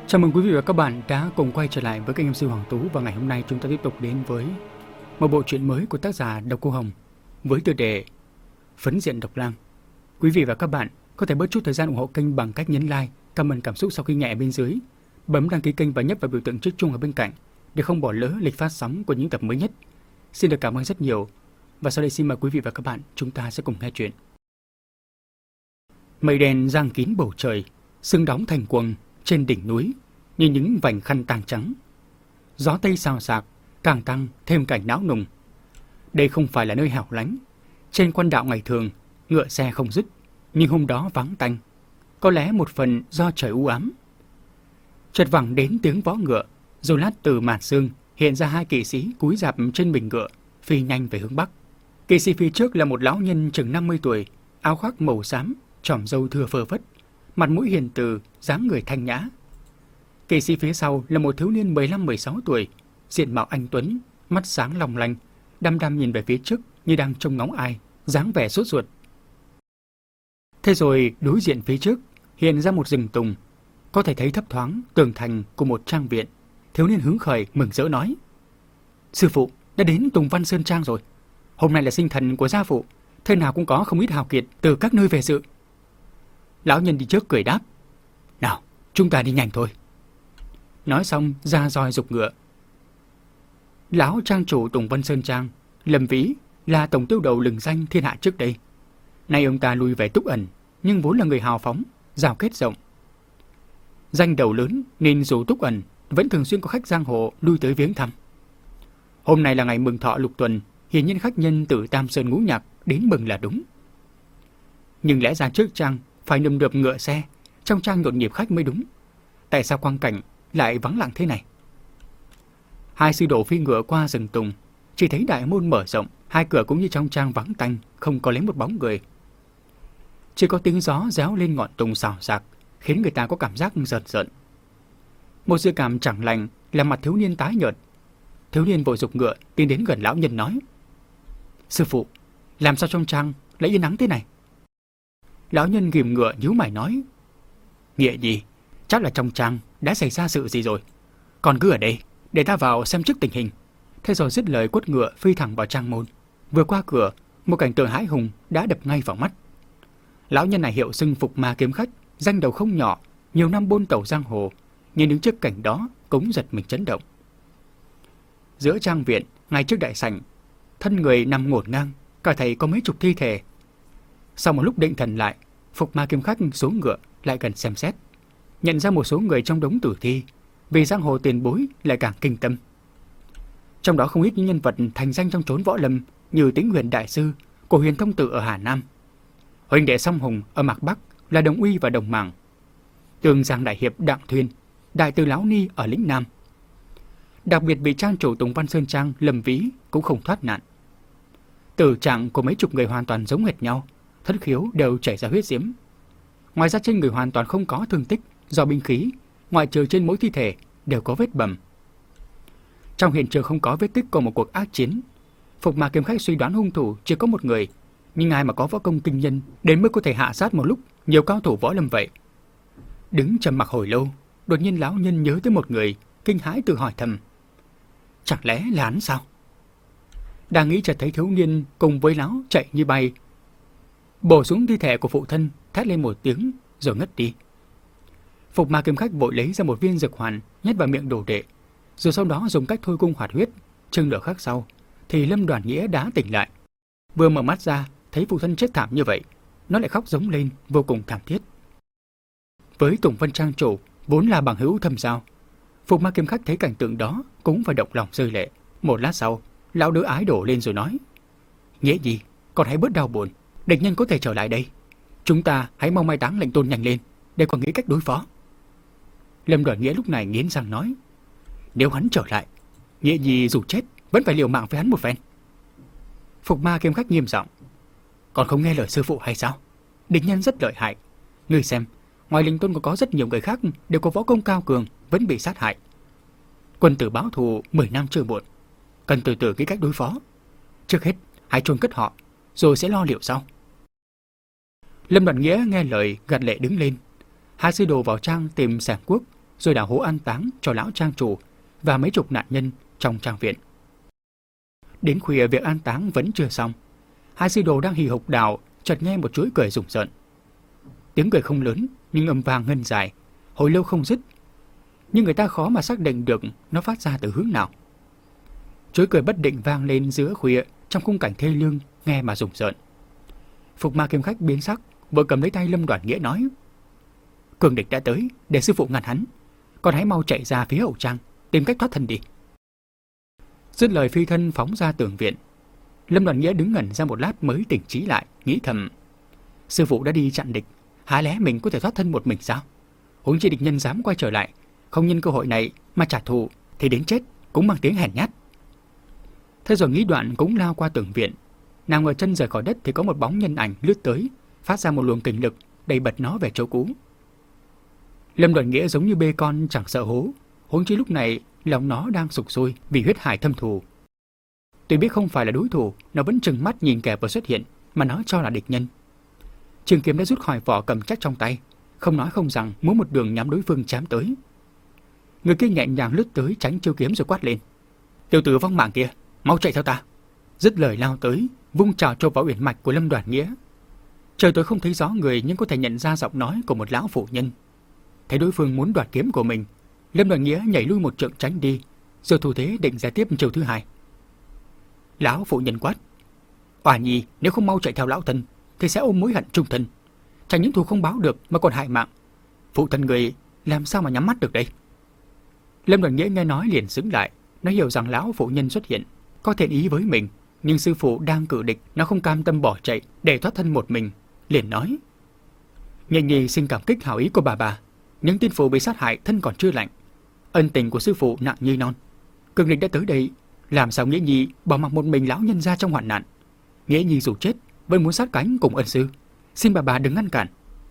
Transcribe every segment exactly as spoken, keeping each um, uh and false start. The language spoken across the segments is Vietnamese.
Chào mừng quý vị và các bạn đã cùng quay trở lại với kênh em xê Hoàng Tú, và ngày hôm nay chúng ta tiếp tục đến với một bộ truyện mới của tác giả Độc Cô Hồng với tựa đề Phấn Diện Độc Lang. Quý vị và các bạn có thể bớt chút thời gian ủng hộ kênh bằng cách nhấn like, comment cảm xúc sau khi nghe ở bên dưới, bấm đăng ký kênh và nhấp vào biểu tượng chiếc chuông ở bên cạnh để không bỏ lỡ lịch phát sóng của những tập mới nhất. Xin được cảm ơn rất nhiều. Và sau đây xin mời quý vị và các bạn chúng ta sẽ cùng nghe chuyện. Mây đen giăng kín bầu trời, sương đóng thành quầng trên đỉnh núi như những vành khăn tang trắng. Gió tây xào xạc càng tăng thêm cảnh não nùng. Đây không phải là nơi hẻo lánh. Trên quan đạo ngày thường ngựa xe không dứt, nhưng hôm đó vắng tanh. Có lẽ một phần do trời u ám. Chợt vẳng đến tiếng vó ngựa, rồi lát từ màn sương hiện ra hai kỵ sĩ cúi rạp trên mình ngựa, phi nhanh về hướng bắc. Kỵ sĩ phía trước là một lão nhân chừng năm mươi tuổi, áo khoác màu xám, chòm râu thưa phơ phất, mặt mũi hiền từ, dáng người thanh nhã. Kỵ sĩ phía sau là một thiếu niên mười lăm mười sáu tuổi, diện mạo anh tuấn, mắt sáng long lanh, đăm đăm nhìn về phía trước như đang trông ngóng ai, dáng vẻ sốt ruột. Thế rồi đối diện phía trước hiện ra một rừng tùng, có thể thấy thấp thoáng tường thành của một trang viện. Thiếu niên hứng khởi mừng rỡ nói: "Sư phụ đã đến Tùng Văn Sơn Trang rồi. Hôm nay là sinh thần của gia phụ, thế nào cũng có không ít hào kiệt từ các nơi về dự." Lão nhân đi trước cười đáp: "Nào, chúng ta đi nhanh thôi." Nói xong ra roi giục ngựa. Lão trang chủ Tùng Văn Sơn Trang, Lâm Vĩ, là tổng tiêu đầu lừng danh thiên hạ trước đây. Nay ông ta lui về túc ẩn, nhưng vốn là người hào phóng, giao kết rộng. Danh đầu lớn nên dù túc ẩn vẫn thường xuyên có khách giang hồ lui tới viếng thăm. Hôm nay là ngày mừng thọ lục tuần, hiển nhiên khách nhân từ Tam Sơn Ngũ Nhạc đến mừng là đúng. Nhưng lẽ ra trước trang phải nườm nượp ngựa xe, trong trang nhộn nhịp khách mới đúng. Tại sao quang cảnh lại vắng lặng thế này? Hai sư đồ phi ngựa qua rừng tùng, chỉ thấy đại môn mở rộng, hai cửa cũng như trong trang vắng tanh, không có lấy một bóng người. Chỉ có tiếng gió réo lên ngọn tùng xào xạc, khiến người ta có cảm giác rợn rợn. Một dự cảm chẳng lành làm mặt thiếu niên tái nhợt. Thiếu niên vội giục ngựa tiến đến gần lão nhân nói: "Sư phụ, làm sao trong trang lại yên nắng thế này?" Lão nhân ghìm ngựa nhíu mày nói: "Nghĩa gì, chắc là trong trang đã xảy ra sự gì rồi. Còn cứ ở đây, để ta vào xem trước tình hình." Thế rồi dứt lời quất ngựa phi thẳng vào trang môn. Vừa qua cửa, một cảnh tượng hãi hùng đã đập ngay vào mắt. Lão nhân này hiệu xưng Phục Ma Kiếm Khách, danh đầu không nhỏ, nhiều năm bôn tẩu giang hồ, nhưng đứng trước cảnh đó cũng giật mình chấn động. Giữa trang viện, ngay trước đại sảnh, thân người nằm ngổn ngang, cả thầy có mấy chục thi thể. Sau một lúc định thần lại, Phục Ma Kiếm Khách xuống ngựa lại gần xem xét, nhận ra một số người trong đống tử thi, vì giang hồ tiền bối lại càng kinh tâm. Trong đó không ít những nhân vật thành danh trong chốn võ lâm như Tĩnh Huyền đại sư, Cổ Huyền thông tử ở Hà Nam, huynh đệ Song Hùng ở Mạc Bắc là Đồng Uy và Đồng Mảng, Tường Giang đại hiệp Đặng Thuyên, đại tử Lão Ni ở lĩnh Nam. Đặc biệt vị trang chủ Tùng Văn Sơn Trang Lâm Vĩ cũng không thoát nạn. Tử trạng của mấy chục người hoàn toàn giống hệt nhau, thất khiếu đều chảy ra huyết diễm. Ngoài ra trên người hoàn toàn không có thương tích do binh khí, ngoại trừ trên mỗi thi thể đều có vết bầm. Trong hiện trường không có vết tích của một cuộc ác chiến. Phục Ma Kiếm Khách suy đoán hung thủ chỉ có một người, nhưng ai mà có võ công kinh nhân đến mức có thể hạ sát một lúc nhiều cao thủ võ lâm vậy? Đứng trầm mặc hồi lâu, đột nhiên lão nhân nhớ tới một người, kinh hãi tự hỏi thầm: chẳng lẽ là hắn sao? Đang nghĩ chợt thấy thiếu niên cùng với lão chạy như bay, bổ xuống thi thể của phụ thân, thét lên một tiếng rồi ngất đi. Phục Ma Kiếm Khách vội lấy ra một viên dược hoàn nhét vào miệng đồ đệ, rồi sau đó dùng cách thôi cung hoạt huyết. Chừng nửa khắc sau thì Lâm Đoàn Nghĩa đã tỉnh lại. Vừa mở mắt ra thấy phụ thân chết thảm như vậy, nó lại khóc giống lên vô cùng thảm thiết. Với Tùng Văn Trang chủ vốn là bằng hữu thâm giao, Phục Ma Kiếm Khách thấy cảnh tượng đó cũng phải động lòng rơi lệ. Một lát sau, lão đỡ ái đổ lên rồi nói: "Nghĩa gì, còn hãy bớt đau buồn, địch nhân có thể trở lại đây. Chúng ta hãy mau mai táng lệnh tôn nhanh lên, để còn nghĩ cách đối phó." Lâm Đoàn Nghĩa lúc này nghiến răng nói: "Nếu hắn trở lại, Nghĩa gì dù chết vẫn phải liều mạng với hắn một phen." Phục Ma Kiếm Khách nghiêm giọng: "Còn không nghe lời sư phụ hay sao? Địch nhân rất lợi hại. Ngươi xem, ngoài Linh Tôn còn có rất nhiều người khác đều có võ công cao cường vẫn bị sát hại. Quân tử báo thù mười năm chưa muộn, cần từ từ nghĩ cách đối phó. Trước hết hãy chôn cất họ, rồi sẽ lo liệu sau." Lâm Đoàn Nghĩa nghe lời gật lệ đứng lên. Hai sư đồ vào trang tìm Sảng Quốc, rồi đào hố an táng cho lão trang chủ và mấy chục nạn nhân trong trang viện. Đến khuya việc an táng vẫn chưa xong. Hai sư đồ đang hì hục đào, chợt nghe một chuỗi cười rùng rợn. Tiếng cười không lớn nhưng âm vang ngân dài, hồi lâu không dứt. Nhưng người ta khó mà xác định được nó phát ra từ hướng nào. Chuỗi cười bất định vang lên giữa khuya trong khung cảnh thê lương, nghe mà rùng rợn. Phục Ma kiếm khách biến sắc, vội cầm lấy tay Lâm Đoản Nghĩa nói: Cường địch đã tới, để sư phụ ngăn hắn, còn hãy mau chạy ra phía hậu trang, tìm cách thoát thân đi. Dứt lời phi thân phóng ra tường viện. Lâm Đoản Nghĩa đứng ngẩn ra một lát mới tỉnh trí lại, nghĩ thầm: sư phụ đã đi chặn địch, há lẽ mình có thể thoát thân một mình sao? Huống chi địch nhân dám quay trở lại, không nhân cơ hội này mà trả thù thì đến chết cũng mang tiếng hèn nhát. Thế rồi nghĩ đoạn cũng lao qua tường viện. Nào ngờ chân rời khỏi đất thì có một bóng nhân ảnh lướt tới, phát ra một luồng kình lực đẩy bật nó về chỗ cũ. Lâm Đoản Nghĩa giống như bê con chẳng sợ hố, huống chi lúc này lòng nó đang sục sôi vì huyết hải thâm thù. Tuy biết không phải là đối thủ, nó vẫn trừng mắt nhìn kẻ vừa xuất hiện mà nó cho là địch nhân. Trường kiếm đã rút khỏi vỏ cầm chắc trong tay, không nói không rằng muốn một đường nhắm đối phương chém tới. Người kia nhẹ nhàng lướt tới tránh chiêu kiếm rồi quát lên: Tiểu tử vong mạng kia, mau chạy theo ta! Dứt lời lao tới, vung trào trâu vào uyển mạch của Lâm Đoản Nghĩa. Trời tối không thấy rõ người nhưng có thể nhận ra giọng nói của một lão phụ nhân. Thấy đối phương muốn đoạt kiếm của mình, Lâm Đoản Nghĩa nhảy lui một trượng tránh đi, rồi thủ thế định ra tiếp chiêu thứ hai. Lão phụ nhân quát: Oà nhi, nếu không mau chạy theo lão thân thì sẽ ôm mối hận trung thân, chẳng những thù không báo được mà còn hại mạng. Phụ thân người làm sao mà nhắm mắt được đây? Lâm Đoản Nghĩa nghe nói liền sững lại, nó hiểu rằng lão phụ nhân xuất hiện có thiện ý với mình, nhưng sư phụ đang cự địch, nó không cam tâm bỏ chạy để thoát thân một mình, liền nói: Nhi nhi xin cảm kích hảo ý của bà bà, những tiên phụ bị sát hại thân còn chưa lành, ân tình của sư phụ nặng như non. Cường địch đã tới đây, làm sao Nghĩa nhi bỏ mặc một mình lão nhân ra trong hoạn nạn? Nghĩa nhi dù chết vẫn muốn sát cánh cùng ân sư, xin bà bà đừng ngăn cản.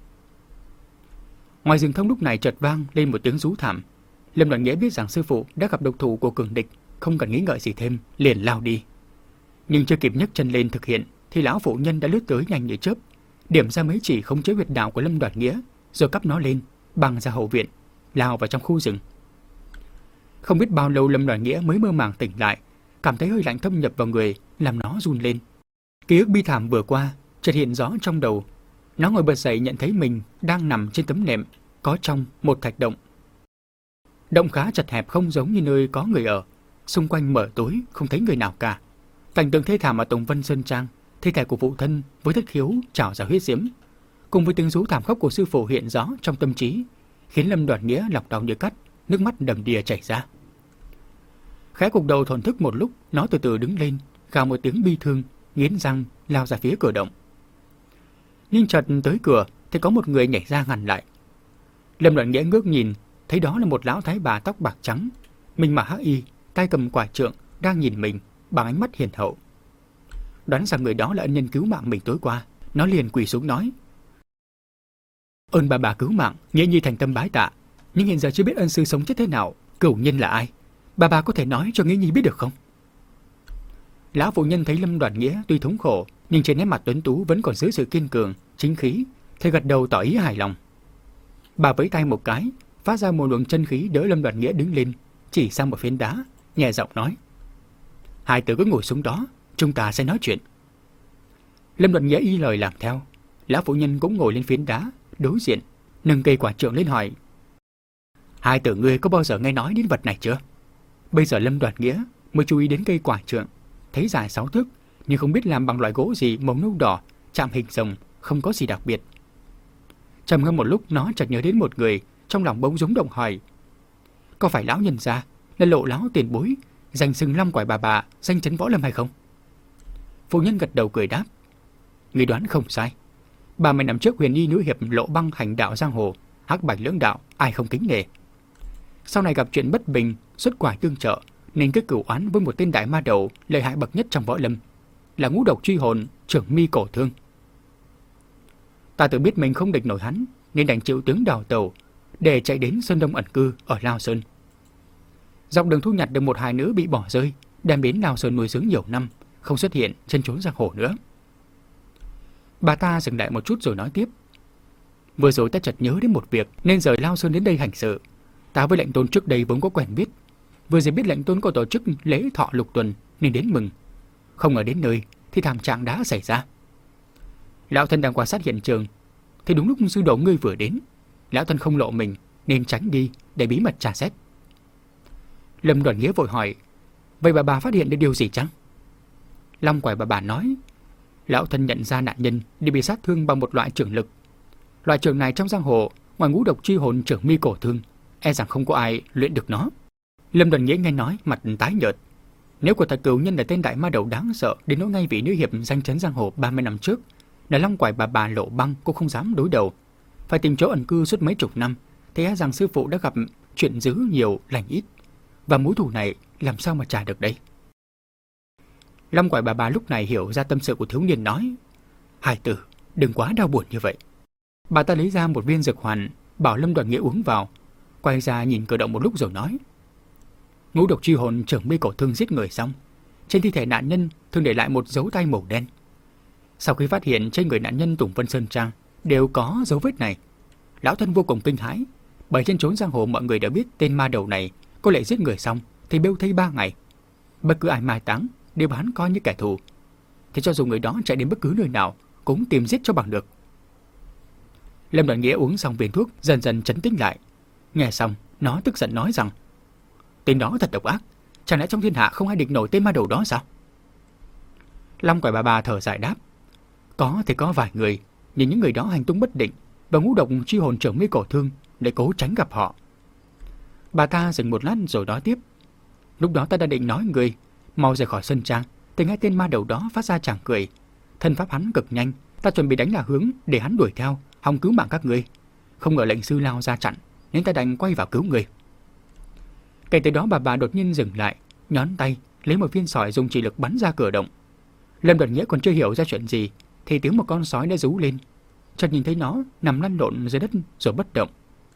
Ngoài rừng thông lúc này chợt vang lên một tiếng rú thảm. Lâm Đoản Nghĩa biết rằng sư phụ đã gặp độc thủ của cường địch, không cần nghĩ ngợi gì thêm, liền lao đi. Nhưng chưa kịp nhấc chân lên thực hiện thì lão phụ nhân đã lướt tới nhanh như chớp, điểm ra mấy chỉ khống chế huyệt đạo của Lâm Đoản Nghĩa, rồi cắp nó lên, băng ra hậu viện, lao vào trong khu rừng. Không biết bao lâu Lâm Đoản Nghĩa mới mơ màng tỉnh lại, cảm thấy hơi lạnh thâm nhập vào người, làm nó run lên. Ký ức bi thảm vừa qua chợt hiện rõ trong đầu. Nó ngồi bật dậy nhận thấy mình đang nằm trên tấm nệm có trong một thạch động. Động khá chật hẹp, không giống như nơi có người ở, xung quanh mờ tối không thấy người nào cả. Cảnh tượng thê thảm ở Tùng Vân Sơn Trang, thi thể của phụ thân với thất khiếu trào ra huyết diễm, cùng với tiếng rú thảm khóc của sư phụ hiện rõ trong tâm trí, khiến Lâm Đoản Nghĩa lọc đau như cắt, nước mắt đầm đìa chảy ra. Khẽ gục đầu thổn thức một lúc, nó từ từ đứng lên, gào một tiếng bi thương, nghiến răng lao ra phía cửa động. Nhưng chợt tới cửa thì có một người nhảy ra ngăn lại. Lâm Đoản Nghĩa ngước nhìn, thấy đó là một lão thái bà tóc bạc trắng, mình mặc hắc y, tay cầm quả trượng, đang nhìn mình bằng ánh mắt hiền hậu. Đoán rằng người đó là ân nhân cứu mạng mình tối qua, nó liền quỳ xuống nói: Ơn bà bà cứu mạng, Nghĩa nhi thành tâm bái tạ, nhưng hiện giờ chưa biết ân sư sống chết thế nào, cửu nhân là ai, bà bà có thể nói cho Nghĩa nhi biết được không? Lão phụ nhân thấy Lâm Đoản Nghĩa tuy thống khổ, nhưng trên nét mặt tuấn tú vẫn còn giữ sự kiên cường, chính khí, thì gật đầu tỏ ý hài lòng. Bà vẫy tay một cái, phát ra một luồng chân khí đỡ Lâm Đoản Nghĩa đứng lên, chỉ sang một phiến đá, nhẹ giọng nói: Hai tử cứ ngồi xuống đó, chúng ta sẽ nói chuyện. Lâm Đoản Nghĩa y lời làm theo. Lão phụ nhân cũng ngồi lên phiến đá đối diện, nâng cây quả trượng lên hỏi: Hai tử ngươi có bao giờ nghe nói đến vật này chưa? Bây giờ Lâm Đoản Nghĩa mới chú ý đến cây quả trượng, thấy dài sáu thước nhưng không biết làm bằng loại gỗ gì màu nâu đỏ, chạm hình rồng, không có gì đặc biệt. Trầm ngâm một lúc, nó chợt nhớ đến một người, trong lòng bỗng rúng động hỏi: Có phải lão nhân gia là Lộ lão tiền bối, danh xưng Long Quải bà bà, danh chấn võ lâm hay không? Phụ nhân gật đầu cười đáp: Người đoán không sai. Ba mươi năm trước huyền y nữ hiệp Lộ Băng hành đạo giang hồ, hắc bạch lưỡng đạo, ai không kính nể. Sau này gặp chuyện bất bình, xuất quả tương trợ, nên kết cửu oán với một tên đại ma đầu lợi hại bậc nhất trong võ lâm, là ngũ độc truy hồn trưởng mi cổ thương. Ta tự biết mình không địch nổi hắn, nên đành chịu tướng đào tẩu để chạy đến Sơn Đông ẩn cư ở Lao Sơn. Dọc đường thu nhặt được một hài nữ bị bỏ rơi, đem đến Lao Sơn nuôi dưỡng nhiều năm, không xuất hiện trên chốn giang hồ nữa. Bà ta dừng lại một chút rồi nói tiếp: Vừa rồi ta chợt nhớ đến một việc nên rời Lao Sơn đến đây hành sự. Ta với lệnh tôn trước đây vốn có quen biết, vừa rồi biết lệnh tôn có tổ chức lễ thọ lục tuần nên đến mừng. Không ngờ đến nơi thì thảm trạng đã xảy ra. Lão thân đang quan sát hiện trường thì đúng lúc sư đồ ngươi vừa đến. Lão thân không lộ mình nên tránh đi để bí mật tra xét. Lâm Đoàn Nghĩa vội hỏi: vậy bà bà phát hiện được điều gì chăng? Long Quải bà bà nói: lão thân nhận ra nạn nhân đi bị sát thương bằng một loại trường lực. Loại trường này trong giang hồ, ngoài ngũ độc truy hồn trưởng mi cổ thương, e rằng không có ai luyện được nó. Lâm Đoàn Nghĩa nghe nói mặt tái nhợt. Nếu của thật cửu nhân là tên đại ma đầu đáng sợ đến nỗi ngay vị nữ hiệp danh chấn giang hồ ba mươi năm trước, là Long Quải bà bà Lộ Băng cũng không dám đối đầu. Phải tìm chỗ ẩn cư suốt mấy chục năm, thì e rằng sư phụ đã gặp chuyện dữ nhiều lành ít, và mối thù này làm sao mà trả được đây? Long Quải bà bà lúc này hiểu ra tâm sự của thiếu niên, nói: hài tử, đừng quá đau buồn như vậy. Bà ta lấy ra một viên dược hoàn, bảo Lâm Đoàn Nghĩa uống vào, quay ra nhìn cử động một lúc rồi nói: ngũ độc truy hồn trưởng mi cổ thương giết người xong, trên thi thể nạn nhân thường để lại một dấu tay màu đen. Sau khi phát hiện trên người nạn nhân Tùng Vân Sơn Trang đều có dấu vết này, lão thân vô cùng kinh hãi, bởi trên chốn giang hồ mọi người đã biết tên ma đầu này có lẽ giết người xong thì bêu thây ba ngày, bất cứ ai mai táng đều bán coi như kẻ thù, thì cho dù người đó chạy đến bất cứ nơi nào cũng tìm giết cho bằng được. Lâm Đoàn Nghĩa uống xong viên thuốc dần dần trấn tĩnh lại. Nghe xong, nó tức giận nói rằng: tên đó thật độc ác, chẳng lẽ trong thiên hạ không ai địch nổi tên ma đầu đó sao? Long Quải bà bà thở dài đáp: có thì có vài người, nhưng những người đó hành tung bất định, và ngũ độc truy hồn trưởng mi cổ thương để cố tránh gặp họ. Bà ta dừng một lát rồi nói tiếp: lúc đó ta đã định nói người mau rời khỏi sân trang, thì nghe tên ma đầu đó phát ra chàng cười. Thân pháp hắn cực nhanh, ta chuẩn bị đánh là hướng để hắn đuổi theo, hòng cứu mạng các ngươi. Không ngờ lệnh sư lao ra chặn, nên ta đành quay vào cứu người. Kể từ đó bà bà đột nhiên dừng lại, nhón tay lấy một viên sỏi dùng chỉ lực bắn ra cửa động. Lâm Đoàn Nghĩa còn chưa hiểu ra chuyện gì thì tiếng một con sói đã rú lên. Chợt nhìn thấy nó nằm lăn lộn dưới đất rồi bất động.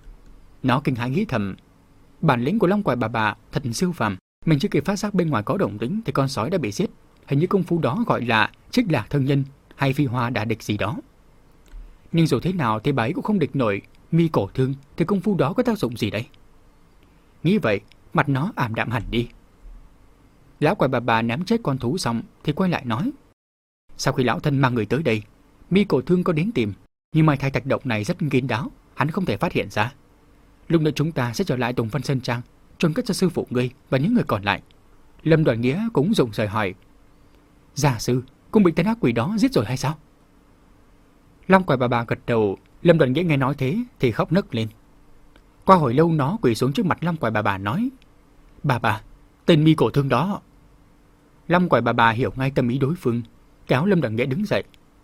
Nó kinh hãi nghĩ thầm: bản lĩnh của Long Quải bà bà thật siêu phàm. Mình chưa kịp phát giác bên ngoài có động tĩnh thì con sói đã bị giết. Hình như công phu đó gọi là trích lạc thân nhân hay phi hoa đả địch gì đó. Nhưng dù thế nào thì bà ấy cũng không địch nổi mi cổ thương, thì công phu đó có tác dụng gì đấy? Nghĩ vậy, mặt nó ảm đạm hẳn đi. Lão Quải bà bà ném chết con thú xong thì quay lại nói: sau khi lão thân mang người tới đây, mi cổ thương có đến tìm, nhưng mai thai thạch động này rất kín đáo, hắn không thể phát hiện ra. Lúc nữa chúng ta sẽ trở lại Tùng Vân Sơn Trang, chôn cất cho sư phụ ngươi và những người còn lại. Lâm Đoàn Nghĩa cũng rụng rời hỏi: gia sư cũng bị tên ác quỷ đó giết rồi hay sao? Long Quải bà bà gật đầu. Lâm Đoàn Nghĩa nghe nói thế thì khóc nấc lên. Qua hồi lâu nó quỳ xuống trước mặt Long Quải bà bà nói: bà bà, tên mi cổ thương đó. Long Quải bà bà hiểu ngay tâm ý đối phương, kéo Lâm Đoàn Nghĩa đứng dậy.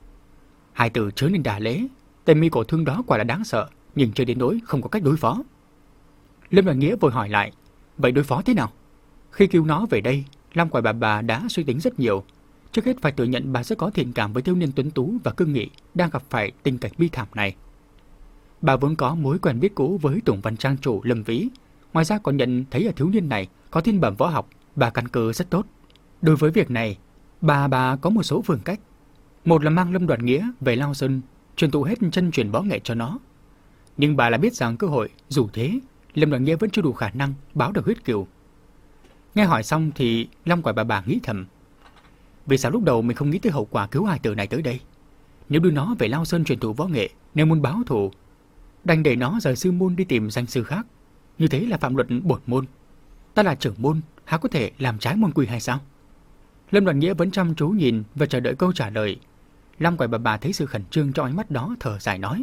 Hai từ chớ nên đà lễ, tên mi cổ thương đó quả là đáng sợ, nhưng chưa đến nỗi không có cách đối phó. Lâm Đoàn Nghĩa vội hỏi lại: vậy đối phó thế nào? Khi cứu nó về đây, Long Quải bà bà đã suy tính rất nhiều. Trước hết phải thừa nhận bà rất có thiện cảm với thiếu niên tuấn tú và cương nghị đang gặp phải tình cảnh bi thảm này. Bà vốn có mối quen biết cũ với Tùng Văn Trang chủ Lâm Vĩ, ngoài ra còn nhận thấy ở thiếu niên này có thiên bẩm võ học và căn cơ rất tốt. Đối với việc này, bà bà có một số phương cách. Một là mang Lâm Đoàn Nghĩa về Lao Sơn, truyền tụ hết chân truyền võ nghệ cho nó. Nhưng bà là biết rằng cơ hội dù thế, Lâm Đoàn Nghĩa vẫn chưa đủ khả năng báo được huyết cừu. Nghe hỏi xong thì Long Quải bà bà nghĩ thầm: vì sao lúc đầu mình không nghĩ tới hậu quả cứu hài tử này tới đây? Nếu đưa nó về Lao Sơn truyền thụ võ nghệ, nếu muốn báo thù, đành để nó rời sư môn đi tìm danh sư khác. Như thế là phạm luật bổn môn. Ta là trưởng môn, há có thể làm trái môn quy hay sao? Lâm Đoàn Nghĩa vẫn chăm chú nhìn và chờ đợi câu trả lời. Long Quải bà bà thấy sự khẩn trương trong ánh mắt đó, thở dài nói: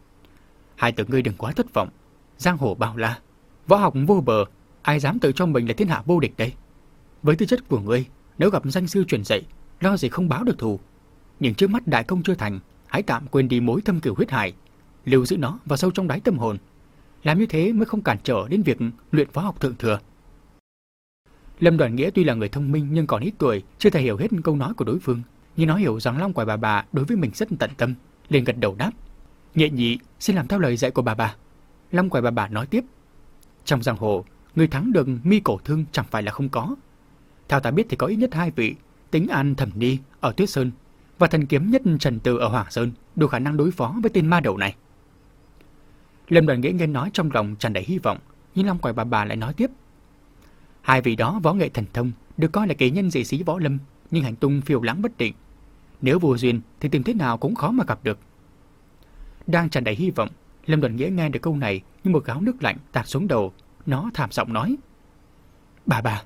hai tử ngươi đừng quá thất vọng. Giang hồ bao la, võ học vô bờ, ai dám tự cho mình là thiên hạ vô địch đây? Với tư chất của ngươi, nếu gặp danh sư truyền dạy, lo gì không báo được thù. Nhưng trước mắt đại công chưa thành, hãy tạm quên đi mối thâm cửu huyết hải, lưu giữ nó vào sâu trong đáy tâm hồn. Làm như thế mới không cản trở đến việc luyện võ học thượng thừa. Lâm Đoàn Nghĩa tuy là người thông minh nhưng còn ít tuổi, chưa thể hiểu hết câu nói của đối phương, nhưng nó hiểu rằng Long Quải bà bà đối với mình rất tận tâm, liền gật đầu đáp: nhị nhị xin làm theo lời dạy của bà bà. Long Quải bà bà nói tiếp: trong giang hồ, người thắng được mi cổ thương chẳng phải là không có. Theo ta biết thì có ít nhất hai vị, Tính An Thẩm Ni ở Tuyết Sơn và thần kiếm nhất Trần Từ ở Hoàng Sơn, đủ khả năng đối phó với tên ma đầu này. Lâm Đoàn Nghĩa nghe nói trong lòng tràn đầy hy vọng, nhưng Long Quải bà bà lại nói tiếp. Hai vị đó võ nghệ thần thông, được coi là kỳ nhân dị sĩ võ lâm, nhưng hành tung phiêu lãng bất định. Nếu vô duyên thì tìm thế nào cũng khó mà gặp được. Đang tràn đầy hy vọng, Lâm Đoàn Nghĩa nghe được câu này như một gáo nước lạnh tạt xuống đầu. Nó thảm giọng nói. Bà bà.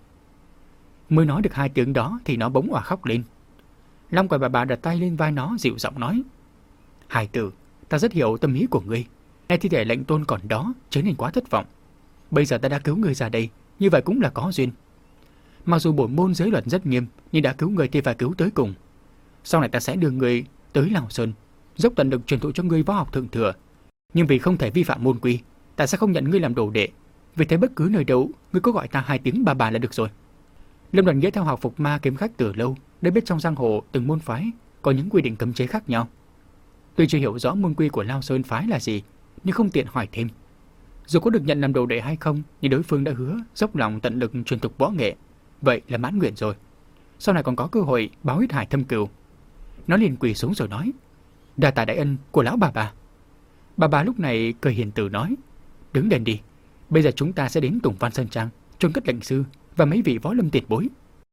Mới nói được hai tiếng đó thì nó bỗng òa khóc lên. Long Quải bà bà đặt tay lên vai nó dịu giọng nói. Hài tử, ta rất hiểu tâm ý của ngươi. Nghe thi thể lệnh tôn còn đó trở nên quá thất vọng. Bây giờ ta đã cứu ngươi ra đây, như vậy cũng là có duyên. Mặc dù bổn môn giới luật rất nghiêm, nhưng đã cứu người thì phải cứu tới cùng. Sau này ta sẽ đưa ngươi tới Lào Sơn, dốc tận lực truyền thụ cho ngươi võ học thượng thừa. Nhưng vì không thể vi phạm môn quy, ta sẽ không nhận ngươi làm đồ đệ. Vì thế bất cứ nơi đâu, ngươi có gọi ta hai tiếng bà bà là được rồi. Lâm Đoàn Nghĩa theo học Phục Ma kiếm khách từ lâu, để biết trong giang hồ từng môn phái có những quy định cấm chế khác nhau. Tuy chưa hiểu rõ môn quy của Lao Sơn phái là gì, nhưng không tiện hỏi thêm. Dù có được nhận làm đồ đệ hay không, nhưng đối phương đã hứa dốc lòng tận lực truyền thụ võ nghệ, vậy là mãn nguyện rồi. Sau này còn có cơ hội báo huyết hải thâm cừu. Nó liền quỳ xuống rồi nói. Đa tạ đại ân của lão bà bà. Bà bà lúc này cười hiền từ nói. Đứng lên đi, bây giờ chúng ta sẽ đến Tùng Văn Sơn Trang, chôn cất lệnh sư và mấy vị võ lâm tiền bối.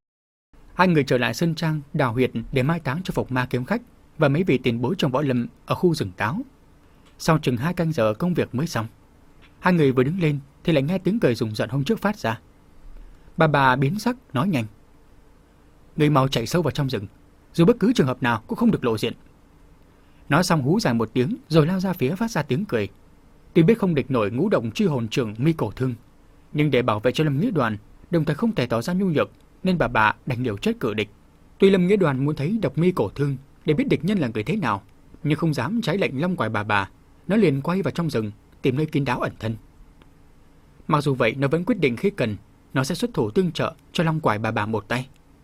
Hai người trở lại Sơn Trang đào huyệt để mai táng cho Phục Ma kiếm khách và mấy vị tiền bối trong võ lâm ở khu rừng táo. Sau chừng hai canh giờ công việc mới xong, hai người vừa đứng lên thì lại nghe tiếng cười rùng rợn hôm trước phát ra. Bà bà biến sắc nói nhanh. Người mau chạy sâu vào trong rừng, dù bất cứ trường hợp nào cũng không được lộ diện. Nói xong hú dài một tiếng rồi lao ra phía phát ra tiếng cười. Tuy biết không địch nổi ngũ động truy hồn trưởng Mi Cổ Thương, nhưng để bảo vệ cho Lâm Nghĩa Đoàn, đồng thời không thể tỏ ra nhu nhược, nên bà bà đành liều chết cự địch. Tuy Lâm Nghĩa Đoàn muốn thấy độc Mi Cổ Thương để biết địch nhân là người thế nào, nhưng không dám trái lệnh Long Quải bà bà, nó liền quay vào trong rừng tìm nơi kín đáo ẩn thân. Mặc dù vậy, nó vẫn quyết định khi cần nó sẽ xuất thủ tương trợ cho Long Quải bà bà một tay.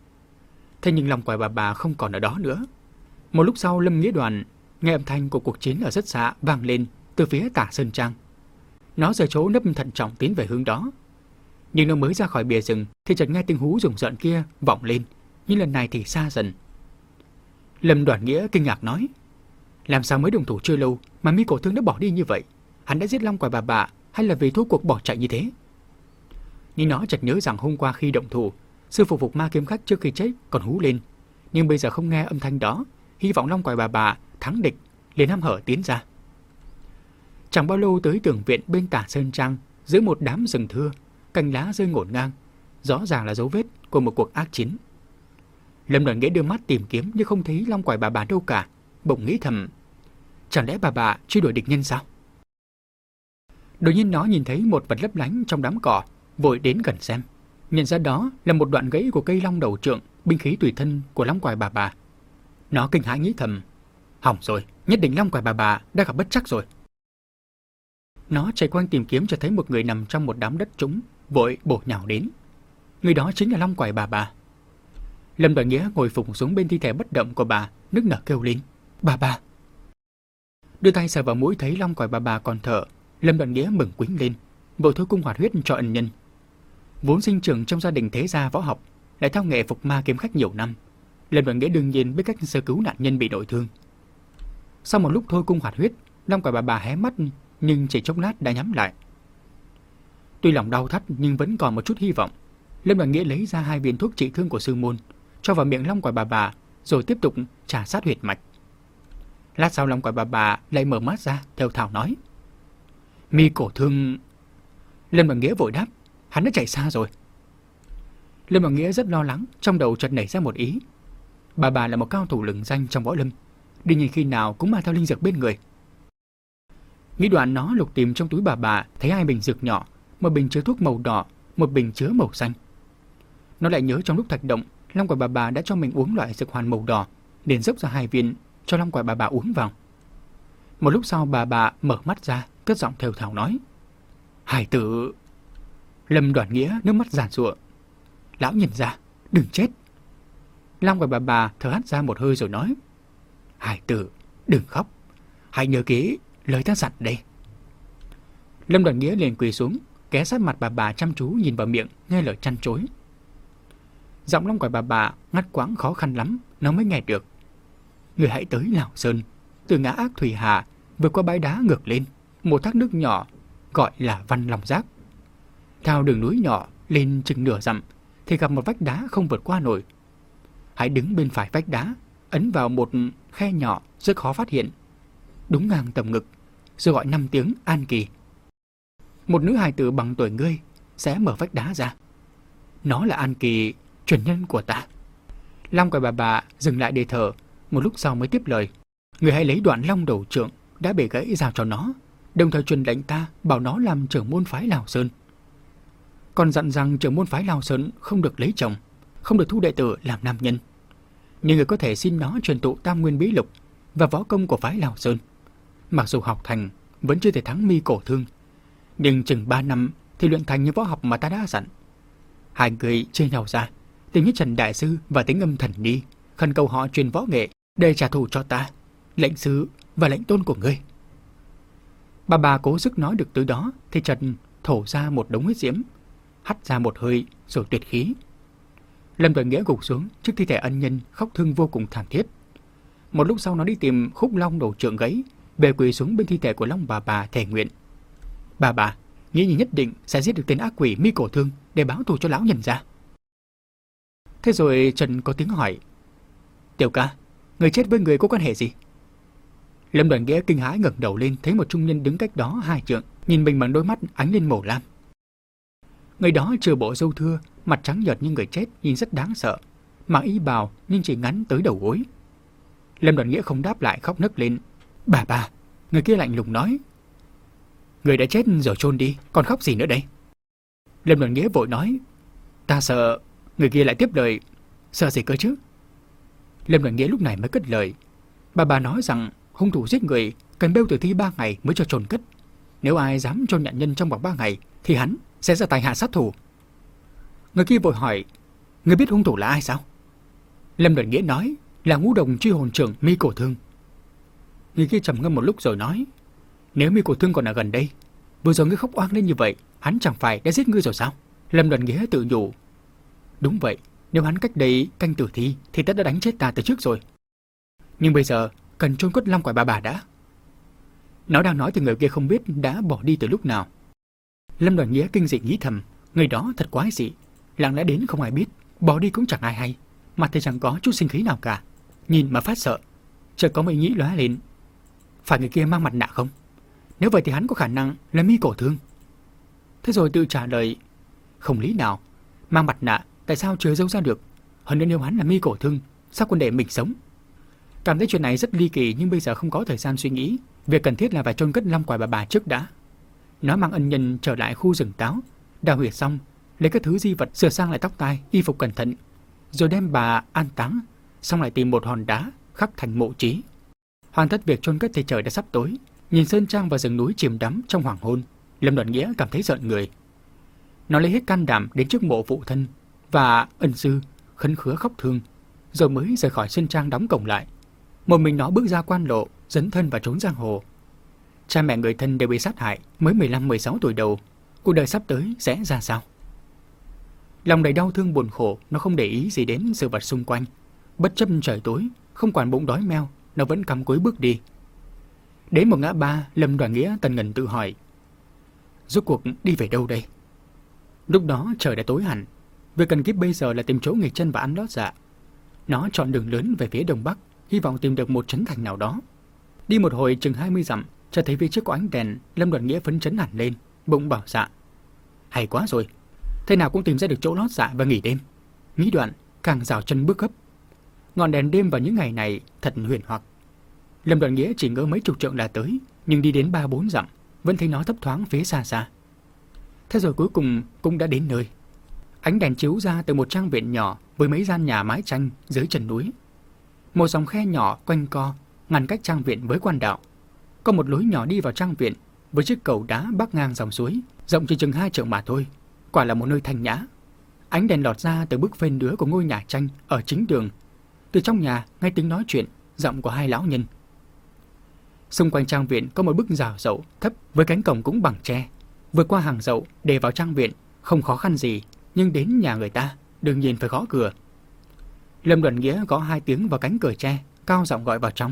Thế nhưng Long Quải bà bà không còn ở đó nữa. Một lúc sau, Lâm Nghĩa Đoàn nghe âm thanh của cuộc chiến ở rất xa vang lên từ phía Tả Sơn Trang. Nó rời chỗ nấp thận trọng tiến về hướng đó. Nhưng nó mới ra khỏi bìa rừng thì chợt nghe tiếng hú rùng rợn kia vọng lên, nhưng lần này thì xa dần. Lâm Đoàn Nghĩa kinh ngạc nói. Làm sao mới đồng thủ chưa lâu mà Mi Cổ Thương đã bỏ đi như vậy? Hắn đã giết Long Quải bà bà hay là vì thua cuộc bỏ chạy như thế? Nhưng nó chợt nhớ rằng hôm qua khi động thủ, sư phụ Phục Ma kiếm khách trước khi chết còn hú lên, nhưng bây giờ không nghe âm thanh đó, hy vọng Long Quải bà bà thắng địch, liền hăm hở tiến ra. Chẳng bao lâu tới tường viện bên Tả Sơn Trang, giữa một đám rừng thưa, cành lá rơi ngổn ngang, rõ ràng là dấu vết của một cuộc ác chiến. Lâm Đoàn Nghĩa đưa mắt tìm kiếm nhưng không thấy Long Quải bà bà đâu cả, bỗng nghĩ thầm, chẳng lẽ bà bà truy đuổi địch nhân sao? Đột nhiên nó nhìn thấy một vật lấp lánh trong đám cỏ, vội đến gần xem, nhận ra đó là một đoạn gãy của cây long đầu trượng, binh khí tùy thân của Long Quải bà bà. Nó kinh hãi nghĩ thầm, hỏng rồi, nhất định Long Quải bà bà đã gặp bất trắc rồi. Nó chạy quanh tìm kiếm cho thấy một người nằm trong một đám đất trũng, vội bổ nhào đến. Người đó chính là Long Quải bà bà. Lâm Đoàn Nghĩa ngồi phụng xuống bên thi thể bất động của bà, nức nở kêu lên, bà bà. Đưa tay sờ vào mũi thấy Long Quải bà bà còn thở, Lâm Đoàn Nghĩa mừng quýnh lên, vội thôi cung hoạt huyết cho ân nhân. Vốn sinh trưởng trong gia đình thế gia võ học, lại theo nghề Phục Ma kiếm khách nhiều năm, Lâm Đoàn Nghĩa đương nhiên biết cách sơ cứu nạn nhân bị nội thương. Sau một lúc thôi cung hoạt huyết, Long Quải bà bà hé mắt, nhưng chỉ chốc lát đã nhắm lại. Tuy lòng đau thắt nhưng vẫn còn một chút hy vọng. Lâm Đoàn Nghĩa lấy ra hai viên thuốc trị thương của sư môn, cho vào miệng Long Quải bà bà, rồi tiếp tục trà sát huyệt mạch. Lát sau Long Quải bà bà lại mở mắt ra, theo thảo nói, Mi Cổ Thương. Lâm Đoàn Nghĩa vội đáp, hắn đã chạy xa rồi. Lâm Đoàn Nghĩa rất lo lắng, trong đầu chợt nảy ra một ý. Bà bà là một cao thủ lừng danh trong võ lâm, đương nhiên khi nào cũng mang theo linh dược bên người. Nghĩ đoạn nó lục tìm trong túi bà bà, thấy hai bình dược nhỏ, một bình chứa thuốc màu đỏ, một bình chứa màu xanh. Nó lại nhớ trong lúc thạch động, Long Quải bà bà đã cho mình uống loại dược hoàn màu đỏ, liền dốc ra hai viên cho Long Quải bà bà uống vào. Một lúc sau bà bà mở mắt ra, cất giọng thều thào nói, hải tử. Lâm Đoàn Nghĩa nước mắt giàn giụa, lão nhìn ra, đừng chết. Long Quải bà bà thở hắt ra một hơi rồi nói, hải tử, đừng khóc, hãy nhớ kỹ lời ta dặn đây. Lâm Đoàn Nghĩa liền quỳ xuống, ghé sát mặt bà bà chăm chú nhìn vào miệng, nghe lời chăn chối. Giọng Long Quải bà bà ngắt quãng khó khăn lắm, nó mới nghe được. Người hãy tới Lào Sơn, từ ngã ác Thủy Hà, vượt qua bãi đá ngược lên, một thác nước nhỏ, gọi là Văn Long Giác. theo đường núi nhỏ lên chừng nửa dặm thì gặp một vách đá không vượt qua nổi. Hãy đứng bên phải vách đá, ấn vào một khe nhỏ rất khó phát hiện, đúng ngang tầm ngực, rồi gọi năm tiếng An Kỳ. Một nữ hài tử bằng tuổi ngươi sẽ mở vách đá ra. Nó là An Kỳ, truyền nhân của ta. Long Quải Bà Bà dừng lại để thở, một lúc sau mới tiếp lời. Người hãy lấy đoạn long đầu trượng đã bể gãy giao cho nó, đồng thời truyền lệnh ta bảo nó làm trưởng môn phái Lào Sơn. Còn dặn rằng trưởng môn phái Lào Sơn không được lấy chồng, không được thu đệ tử làm nam nhân. Nhưng người có thể xin nó truyền tụ Tam Nguyên Bí Lục và võ công của phái Lào Sơn. Mặc dù học thành vẫn chưa thể thắng Mi Cổ Thương, nhưng chừng ba năm thì luyện thành những võ học mà ta đã dặn. Hai người chia nhau ra, tìm nhất Trần Đại Sư và Tính Âm Thần Ni, khẩn cầu họ truyền võ nghệ để trả thù cho ta, lệnh sứ và lệnh tôn của ngươi. Bà bà cố sức nói được tới đó thì Trần thổ ra một đống huyết diễm, hắt ra một hơi rồi tuyệt khí. Lâm Đoàn Nghĩa gục xuống trước thi thể ân nhân, khóc thương vô cùng thảm thiết. Một lúc sau nó đi tìm khúc long đầu trượng gãy, về quỳ xuống bên thi thể của Long Bà Bà thề nguyện. Bà bà, nghĩ nhất định sẽ giết được tên ác quỷ Mi Cổ Thương để báo thù cho lão nhân gia. Thế rồi Trần có tiếng hỏi, Tiểu ca, người chết với người có quan hệ gì? Lâm Đoàn Nghĩa kinh hãi ngẩng đầu lên, thấy một trung nhân đứng cách đó hai trượng, nhìn mình bằng đôi mắt ánh lên màu lam. Người đó chừa bộ râu thưa, mặt trắng nhợt như người chết, nhìn rất đáng sợ, mặc y bào nhưng chỉ ngắn tới đầu gối. Lâm Đoàn Nghĩa không đáp lại, khóc nấc lên. Bà bà, người kia lạnh lùng nói, người đã chết rồi chôn đi, còn khóc gì nữa đây? Lâm Đoàn Nghĩa vội nói, ta sợ. Người kia lại tiếp lời, sợ gì cơ chứ? Lâm Đoàn Nghĩa lúc này mới cất lời, bà bà nói rằng hung thủ giết người cần bêu tử thi ba ngày mới cho chôn cất. Nếu ai dám chôn nạn nhân trong vòng ba ngày thì hắn sẽ ra tay hạ sát thủ. Người kia vội hỏi, người biết hung thủ là ai sao? Lâm Đoàn Nghĩa nói, là Ngũ Đồng Truy Hồn Trưởng Mi Cổ Thương. Người kia trầm ngâm một lúc rồi nói, nếu Mi Cổ Thương còn ở gần đây, vừa rồi ngươi khóc oang lên như vậy, hắn chẳng phải đã giết ngươi rồi sao? Lâm Đoàn Nghĩa tự nhủ, đúng vậy, nếu hắn cách đây canh tử thi thì tất đã đánh chết ta từ trước rồi. Nhưng bây giờ cần chôn cất Long Quải Bà Bà đã. Nó đang nói thì người kia không biết đã bỏ đi từ lúc nào. Lâm Đoàn Nghĩa kinh dị nghĩ thầm, người đó thật quái dị, lặng lẽ đến không ai biết, bỏ đi cũng chẳng ai hay, mặt thì chẳng có chút sinh khí nào cả, nhìn mà phát sợ. Chợt có mấy nghĩ lóe lên, phải người kia mang mặt nạ không? Nếu vậy thì hắn có khả năng là Mi Cổ Thương. Thế rồi tự trả lời, không lý nào, mang mặt nạ tại sao chưa giấu ra được? Hơn nữa nếu hắn là Mi Cổ Thương, sao còn để mình sống? Cảm thấy chuyện này rất ly kỳ, nhưng bây giờ không có thời gian suy nghĩ, việc cần thiết là phải chôn cất Long Quải Bà Bà trước đã. Nó mang ân nhân trở lại khu rừng táo, đào huyệt xong, lấy các thứ di vật sửa sang lại tóc tai, y phục cẩn thận, rồi đem bà an táng, xong lại tìm một hòn đá khắc thành mộ chí. Hoàn tất việc chôn cất thì trời đã sắp tối, nhìn sơn trang và rừng núi chìm đắm trong hoàng hôn, Lâm Đoàn Nghĩa cảm thấy rợn người. Nó lấy hết can đảm đến trước mộ phụ thân và ân sư, khấn khứa khóc thương, rồi mới rời khỏi sơn trang đóng cổng lại. Một mình nó bước ra quan lộ, dấn thân vào trốn giang hồ. Cha mẹ người thân đều bị sát hại, mới mười lăm mười sáu tuổi đầu, cuộc đời sắp tới sẽ ra sao? Lòng đầy đau thương buồn khổ, nó không để ý gì đến sự vật xung quanh. Bất chấp trời tối, không quản bụng đói meo, nó vẫn cắm cúi bước đi. Đến một ngã ba, Lâm Đoàn Nghĩa tần ngần tự hỏi, rốt cuộc đi về đâu đây? Lúc đó trời đã tối hẳn, việc cần kíp bây giờ là tìm chỗ nghỉ chân và ăn lót dạ. Nó chọn đường lớn về phía đông bắc, hy vọng tìm được một trấn thành nào đó. Đi một hồi chừng hai mươi dặm, chợt thấy phía trước có ánh đèn, Lâm Đoàn Nghĩa phấn chấn hẳn lên, bụng bảo dạ, hay quá rồi, thế nào cũng tìm ra được chỗ lót dạ và nghỉ đêm. Nghĩ đoạn, càng rào chân bước gấp. Ngọn đèn đêm vào những ngày này thật huyền hoặc. Lâm Đoàn Nghĩa chỉ ngỡ mấy chục trượng là tới, nhưng đi đến ba bốn dặm, vẫn thấy nó thấp thoáng phía xa xa. Thế rồi cuối cùng cũng đã đến nơi. Ánh đèn chiếu ra từ một trang viện nhỏ với mấy gian nhà mái tranh dưới chân núi. Một dòng khe nhỏ quanh co ngăn cách trang viện với quan đạo. Có một lối nhỏ đi vào trang viện với chiếc cầu đá bắc ngang dòng suối, rộng chỉ chừng hai trượng mà thôi. Quả là một nơi thanh nhã. Ánh đèn lọt ra từ bức phên đứa của ngôi nhà tranh ở chính đường. Từ trong nhà nghe tiếng nói chuyện, giọng của hai lão nhân. Xung quanh trang viện có một bức rào dậu thấp với cánh cổng cũng bằng tre. Vượt qua hàng dậu để vào trang viện không khó khăn gì, nhưng đến nhà người ta đương nhiên phải gõ cửa. Lâm Đoàn Nghĩa gõ hai tiếng vào cánh cửa tre, cao giọng gọi vào trong.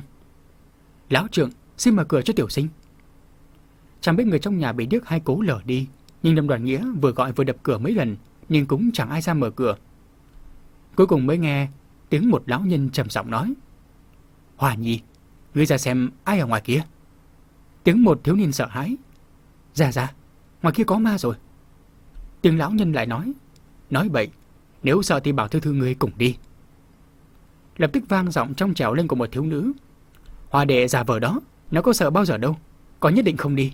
Lão trượng, xin mở cửa cho tiểu sinh. Chẳng biết người trong nhà bị điếc hay cố lờ đi, Nhưng Lâm Đoàn Nghĩa vừa gọi vừa đập cửa mấy lần, nhưng cũng chẳng ai ra mở cửa. Cuối cùng mới nghe tiếng một lão nhân trầm giọng nói: Hòa Nhi, ngươi ra xem ai ở ngoài kia. Tiếng một thiếu niên sợ hãi: Ra ra, ngoài kia có ma rồi. Tiếng lão nhân lại nói: Nói bậy, nếu sợ thì bảo thư thư ngươi cùng đi. Lập tức vang giọng trong trẻo lên của một thiếu nữ: Hòa đệ giả vờ đó, nó có sợ bao giờ đâu, có nhất định không đi.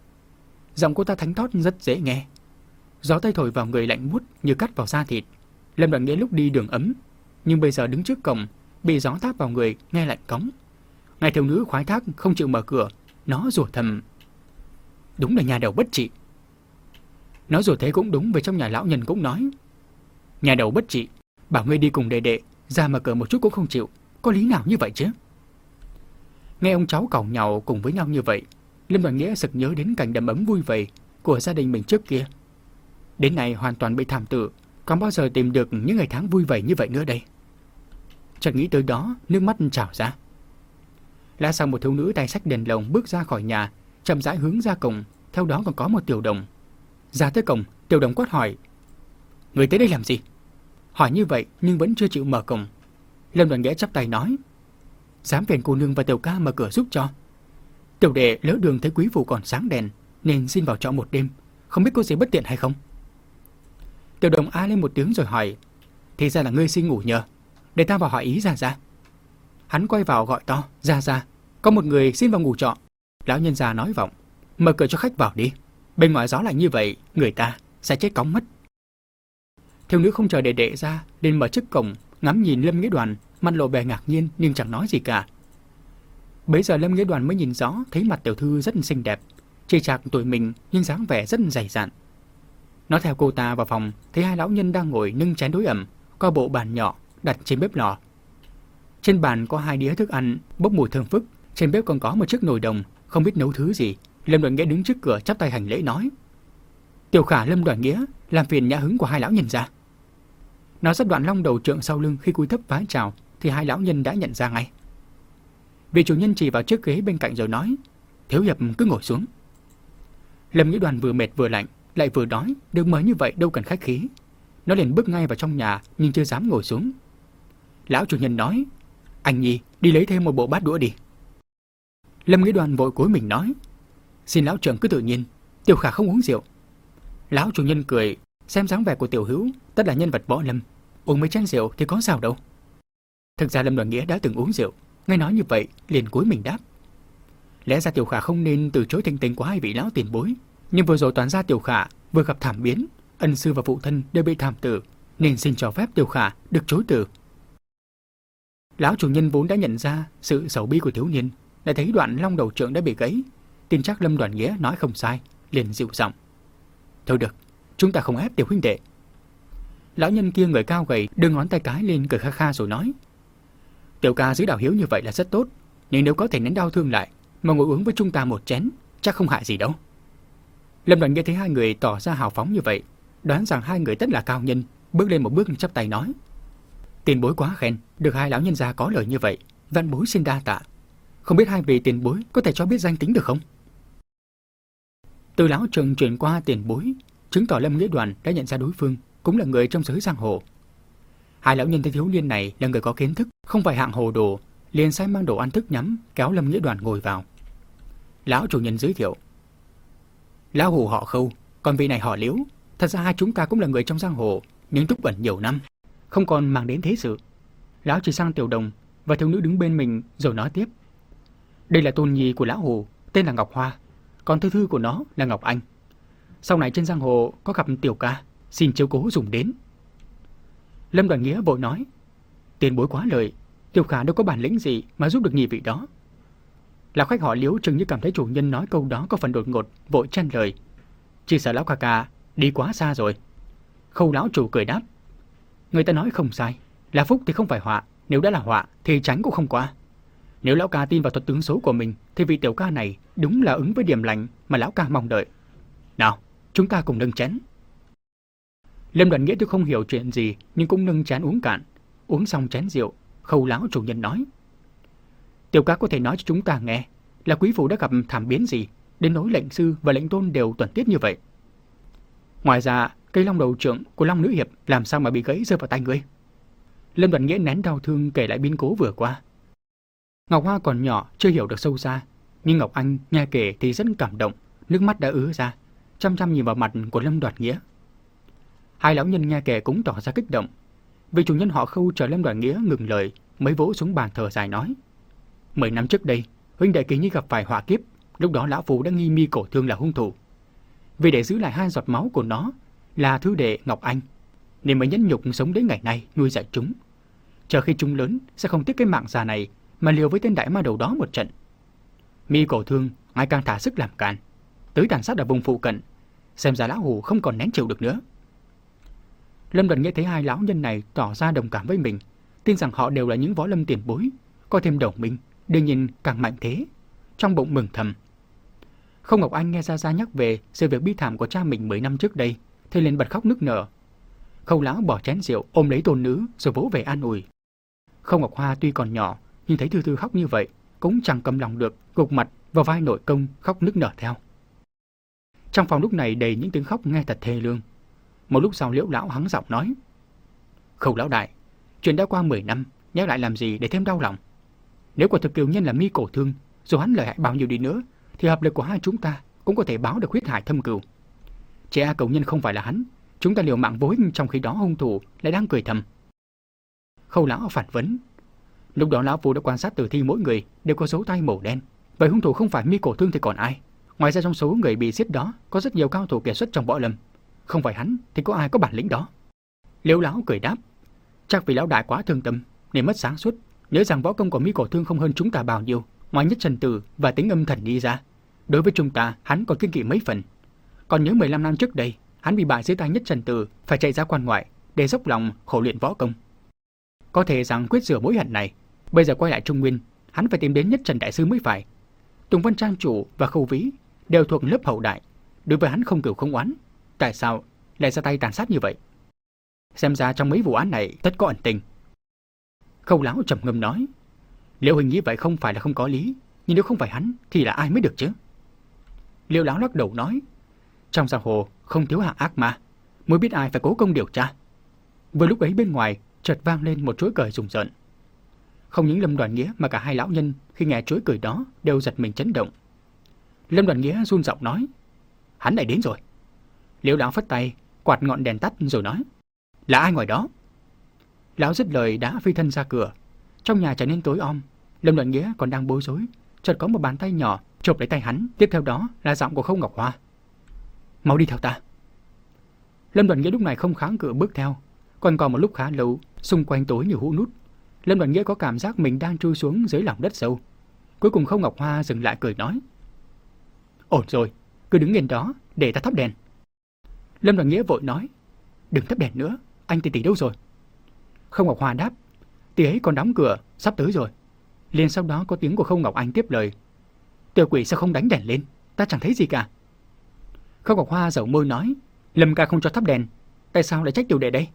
Giọng cô ta thánh thót rất dễ nghe. Gió tây thổi vào người lạnh buốt như cắt vào da thịt. Lâm Đoàn Nghĩa lúc đi đường ấm, nhưng bây giờ đứng trước cổng, bị gió táp vào người nghe lạnh cóng. Ngay thiếu nữ khoái thác không chịu mở cửa, nó rủa thầm: Đúng là nhà đầu bất trị. Nó rủa thế cũng đúng, vì trong nhà lão nhân cũng nói: Nhà đầu bất trị, bảo ngươi đi cùng đệ đệ, ra mở cửa một chút cũng không chịu, có lý nào như vậy chứ? Nghe ông cháu càu nhàu cùng với nhau như vậy, Lâm Đoàn Nghĩa sực nhớ đến cảnh đầm ấm vui vầy của gia đình mình trước kia. Đến nay hoàn toàn bị thảm tử, còn bao giờ tìm được những ngày tháng vui vầy như vậy nữa đây? Chợt nghĩ tới đó, nước mắt trào ra. Lát sau một thiếu nữ tay xách đèn lồng bước ra khỏi nhà, chậm rãi hướng ra cổng, theo đó còn có một tiểu đồng. Ra tới cổng, tiểu đồng quát hỏi: Người tới đây làm gì? Hỏi như vậy nhưng vẫn chưa chịu mở cổng. Lâm Đoàn Nghĩa chắp tay nói: Dám phiền cô nương và tiểu ca mở cửa giúp cho. Tiểu đệ lỡ đường thấy quý phủ còn sáng đèn, nên xin vào trọ một đêm, không biết có gì bất tiện hay không. Tiểu đồng a lên một tiếng rồi hỏi: Thì ra là ngươi xin ngủ nhờ, để ta vào hỏi ý ra ra. Hắn quay vào gọi to: Ra ra, có một người xin vào ngủ trọ. Lão nhân già nói vọng: Mở cửa cho khách vào đi, bên ngoài gió lạnh như vậy, người ta sẽ chết cóng mất. Thiếu nữ không chờ đệ đệ ra, lên mở trước cổng, ngắm nhìn Lâm Nghĩa Đoàn, mặt lộ vẻ ngạc nhiên nhưng chẳng nói gì cả. Bấy giờ Lâm Nghĩa Đoàn mới nhìn rõ, thấy mặt tiểu thư rất xinh đẹp, chỉ chạc tuổi mình nhưng dáng vẻ rất dày dặn. Nó theo cô ta vào phòng, thấy hai lão nhân đang ngồi nâng chén đối ẩm, có bộ bàn nhỏ đặt trên bếp lò. Trên bàn có hai đĩa thức ăn bốc mùi thơm phức, trên bếp còn có một chiếc nồi đồng, không biết nấu thứ gì. Lâm Đoàn Nghĩa đứng trước cửa chắp tay hành lễ nói: Tiểu khả Lâm Đoàn Nghĩa, làm phiền nhã hứng của hai lão nhân ra. Nó sắp đoạn long đầu trượng sau lưng, khi cúi thấp vái chào thì hai lão nhân đã nhận ra ngay. Vị chủ nhân chỉ vào chiếc ghế bên cạnh rồi nói: Thiếu hiệp cứ ngồi xuống. Lâm Nghĩa Đoàn vừa mệt vừa lạnh, lại vừa đói, được mời như vậy đâu cần khách khí. Nó liền bước ngay vào trong nhà nhưng chưa dám ngồi xuống. Lão chủ nhân nói: Anh Nhi, đi lấy thêm một bộ bát đũa đi. Lâm Nghĩa Đoàn vội cúi mình nói: Xin lão trưởng cứ tự nhiên, tiểu khả không uống rượu. Lão chủ nhân cười, xem dáng vẻ của tiểu hữu tất là nhân vật võ lâm, uống mấy chén rượu thì có sao đâu. Thực ra Lâm Đoàn Nghĩa đã từng uống rượu, nghe nói như vậy liền cúi mình đáp: Lẽ ra tiểu khả không nên từ chối thịnh tình của hai vị lão tiền bối, nhưng vừa rồi toàn gia tiểu khả vừa gặp thảm biến, ân sư và phụ thân đều bị thảm tử, nên xin cho phép tiểu khả được chối từ. Lão chủ nhân vốn đã nhận ra sự xấu bi của thiếu niên, lại thấy đoạn long đầu trượng đã bị gãy, tin chắc Lâm Đoàn Nghĩa nói không sai, liền dịu giọng: Thôi được, chúng ta không ép tiểu huynh đệ. Lão nhân kia người cao gầy đưa ngón tay cái lên cười kha kha rồi nói: Tiểu ca giữ đạo hiếu như vậy là rất tốt, nhưng nếu có thể nén đau thương lại mà ngồi uống với chúng ta một chén, chắc không hại gì đâu. Lâm Đoàn Nghĩa thấy hai người tỏ ra hào phóng như vậy, đoán rằng hai người tất là cao nhân, bước lên một bước chắp tay nói: Tiền bối quá khen, được hai lão nhân gia có lời như vậy, văn bối xin đa tạ. Không biết hai vị tiền bối có thể cho biết danh tính được không? Từ lão trừng chuyển qua tiền bối, chứng tỏ Lâm Nghĩa Đoàn đã nhận ra đối phương cũng là người trong giới giang hồ. Hai lão nhân thấy thiếu niên này là người có kiến thức, không phải hạng hồ đồ, liền sai mang đồ ăn thức nhắm kéo Lâm Nghĩa Đoàn ngồi vào. Lão chủ nhân giới thiệu: Lão hủ họ Khâu, còn vị này họ Liễu. Thật ra hai chúng ta cũng là người trong giang hồ, nhưng túc ẩn nhiều năm, không còn mang đến thế sự. Lão chỉ sang tiểu đồng và thiếu nữ đứng bên mình rồi nói tiếp: Đây là tôn nhi của lão hủ, tên là Ngọc Hoa, còn thư thư của nó là Ngọc Anh. Sau này trên giang hồ có gặp tiểu ca, xin chiếu cố dùng đến. Lâm Đoàn Nghĩa vội nói: Tiền bối quá lời, tiểu khả đâu có bản lĩnh gì mà giúp được nhị vị đó. Lão khách họ Liễu chừng như cảm thấy chủ nhân nói câu đó có phần đột ngột, vội chen lời: Chỉ sợ lão ca ca đi quá xa rồi. Khâu lão chủ cười đáp: Người ta nói không sai, là phúc thì không phải họa, nếu đã là họa thì tránh cũng không qua. Nếu lão ca tin vào thuật tướng số của mình thì vị tiểu ca này đúng là ứng với điểm lành mà lão ca mong đợi. Nào, chúng ta cùng nâng chén. Lâm Đoàn Nghĩa tuy không hiểu chuyện gì nhưng cũng nâng chén uống cạn. Uống xong chén rượu, Khâu lão chủ nhân nói: Tiểu ca có thể nói cho chúng ta nghe là quý phủ đã gặp thảm biến gì đến nỗi lệnh sư và lệnh tôn đều tuần tiết như vậy? Ngoài ra, cây long đầu trượng của Long Nữ Hiệp làm sao mà bị gãy rơi vào tay ngươi? Lâm Đoàn Nghĩa nén đau thương kể lại biến cố vừa qua. Ngọc Hoa còn nhỏ, chưa hiểu được sâu xa, nhưng Ngọc Anh nghe kể thì rất cảm động, nước mắt đã ứa ra, chăm chăm nhìn vào mặt của Lâm Đoàn Nghĩa. Hai lão nhân nghe kể cũng tỏ ra kích động. Vị chủ nhân họ Khâu chờ Lâm Đoàn Nghĩa ngừng lời, mới vỗ xuống bàn thở dài nói: Mười năm trước đây, huynh đệ Kỳ Nhi gặp phải họa kiếp, lúc đó lão phu đã nghi Mi Cổ Thương là hung thủ. Vì để giữ lại hai giọt máu của nó là thứ đệ Ngọc Anh, nên mới nhẫn nhục sống đến ngày nay nuôi dạy chúng. Chờ khi chúng lớn sẽ không tiếc cái mạng già này mà liều với tên đại ma đầu đó một trận. Mi Cổ Thương ngày càng thả sức làm càn, tới tàn sát ở vùng phụ cận, xem ra lão hủ không còn nén chịu được nữa. Lâm Đoàn Nghĩa thấy hai lão nhân này tỏ ra đồng cảm với mình, tin rằng họ đều là những võ lâm tiền bối, có thêm đồng minh, đương nhiên càng mạnh thế. Trong bụng mừng thầm. Không Ngọc Anh nghe Gia Gia nhắc về sự việc bi thảm của cha mình mười năm trước đây, thì liền bật khóc nức nở. Khâu lão bỏ chén rượu ôm lấy tôn nữ rồi vỗ về an ủi. Không Ngọc Hoa tuy còn nhỏ nhưng thấy Thư Thư khóc như vậy cũng chẳng cầm lòng được, gục mặt vào vai nội công khóc nức nở theo. Trong phòng lúc này đầy những tiếng khóc nghe thật thê lương. Một lúc sau Liễu lão hắng giọng nói: Khâu lão đại, chuyện đã qua mười năm, nhắc lại làm gì để thêm đau lòng? Nếu quả thực Kiều Nhân là Mi Cổ Thương, dù hắn lợi hại bao nhiêu đi nữa, thì hợp lực của hai chúng ta cũng có thể báo được huyết hải thâm cừu. Chỉ A Cầu Nhân không phải là hắn, chúng ta liều mạng vô ích, trong khi đó hung thủ lại đang cười thầm. Khâu lão phản vấn: Lúc đó lão phu đã quan sát tử thi mỗi người đều có dấu tay màu đen, vậy hung thủ không phải Mi Cổ Thương thì còn ai? Ngoài ra trong số người bị giết đó có rất nhiều cao thủ kiệt xuất trong võ lâm, không phải hắn thì có ai có bản lĩnh đó? Liễu lão cười đáp: Chắc vì lão đại quá thương tâm nên mất sáng suốt, nhớ rằng võ công của Mi Cổ Thương không hơn chúng ta bao nhiêu, ngoài Nhất Trần Tử và Tính Âm Thần đi ra, đối với chúng ta hắn còn kiêng kỵ mấy phần. Còn nhớ mười lăm năm trước đây, hắn bị bại dưới tay Nhất Trần Tử, phải chạy ra quan ngoại để dốc lòng khổ luyện võ công. Có thể rằng quyết rửa mối hận này, bây giờ quay lại Trung Nguyên, hắn phải tìm đến Nhất Trần đại sư mới phải. Tùng Vân Trang chủ và Khâu Vĩ đều thuộc lớp hậu đại, đối với hắn không cừu không oán, tại sao lại ra tay tàn sát như vậy? Xem ra trong mấy vụ án này tất có ẩn tình. Khâu lão trầm ngâm nói: Liễu huynh nghĩ vậy không phải là không có lý, nhưng nếu không phải hắn thì là ai mới được chứ? Liễu lão lắc đầu nói: Trong giang hồ không thiếu hạng ác ma, mới biết ai phải cố công điều tra. Vừa lúc ấy bên ngoài chợt vang lên một chuỗi cười rùng rợn. Không những Lâm Đoàn Nghĩa mà cả hai lão nhân khi nghe chuỗi cười đó đều giật mình chấn động. Lâm Đoàn Nghĩa run giọng nói: Hắn lại đến rồi. Liễu lão phất tay quạt ngọn đèn tắt rồi nói: Là ai ngoài đó? Lão dứt lời đã phi thân ra cửa. Trong nhà trở nên tối om. Lâm Đoàn Nghĩa còn đang bối rối, chợt có một bàn tay nhỏ chộp lấy tay hắn, tiếp theo đó là giọng của Khâu Ngọc Hoa: Mau đi theo ta. Lâm Đoàn Nghĩa lúc này không kháng cự bước theo. Còn còn một lúc khá lâu, xung quanh tối như hũ nút. Lâm Đoàn Nghĩa có cảm giác mình đang trôi xuống dưới lòng đất sâu. Cuối cùng Khâu Ngọc Hoa dừng lại cười nói: Ổn rồi, cứ đứng yên đó để ta thắp đèn. Lâm Đoàn Nghĩa vội nói: Đừng thắp đèn nữa, anh tỷ tỷ đâu rồi? Khâu Ngọc Hoa đáp: Tỷ ấy còn đóng cửa, sắp tới rồi. Liền sau đó có tiếng của Khâu Ngọc Anh tiếp lời: Tiểu quỷ sao không đánh đèn lên, ta chẳng thấy gì cả. Khâu Ngọc Hoa dẩu môi nói: Lâm ca không cho thắp đèn, tại sao lại trách tiểu đệ đây?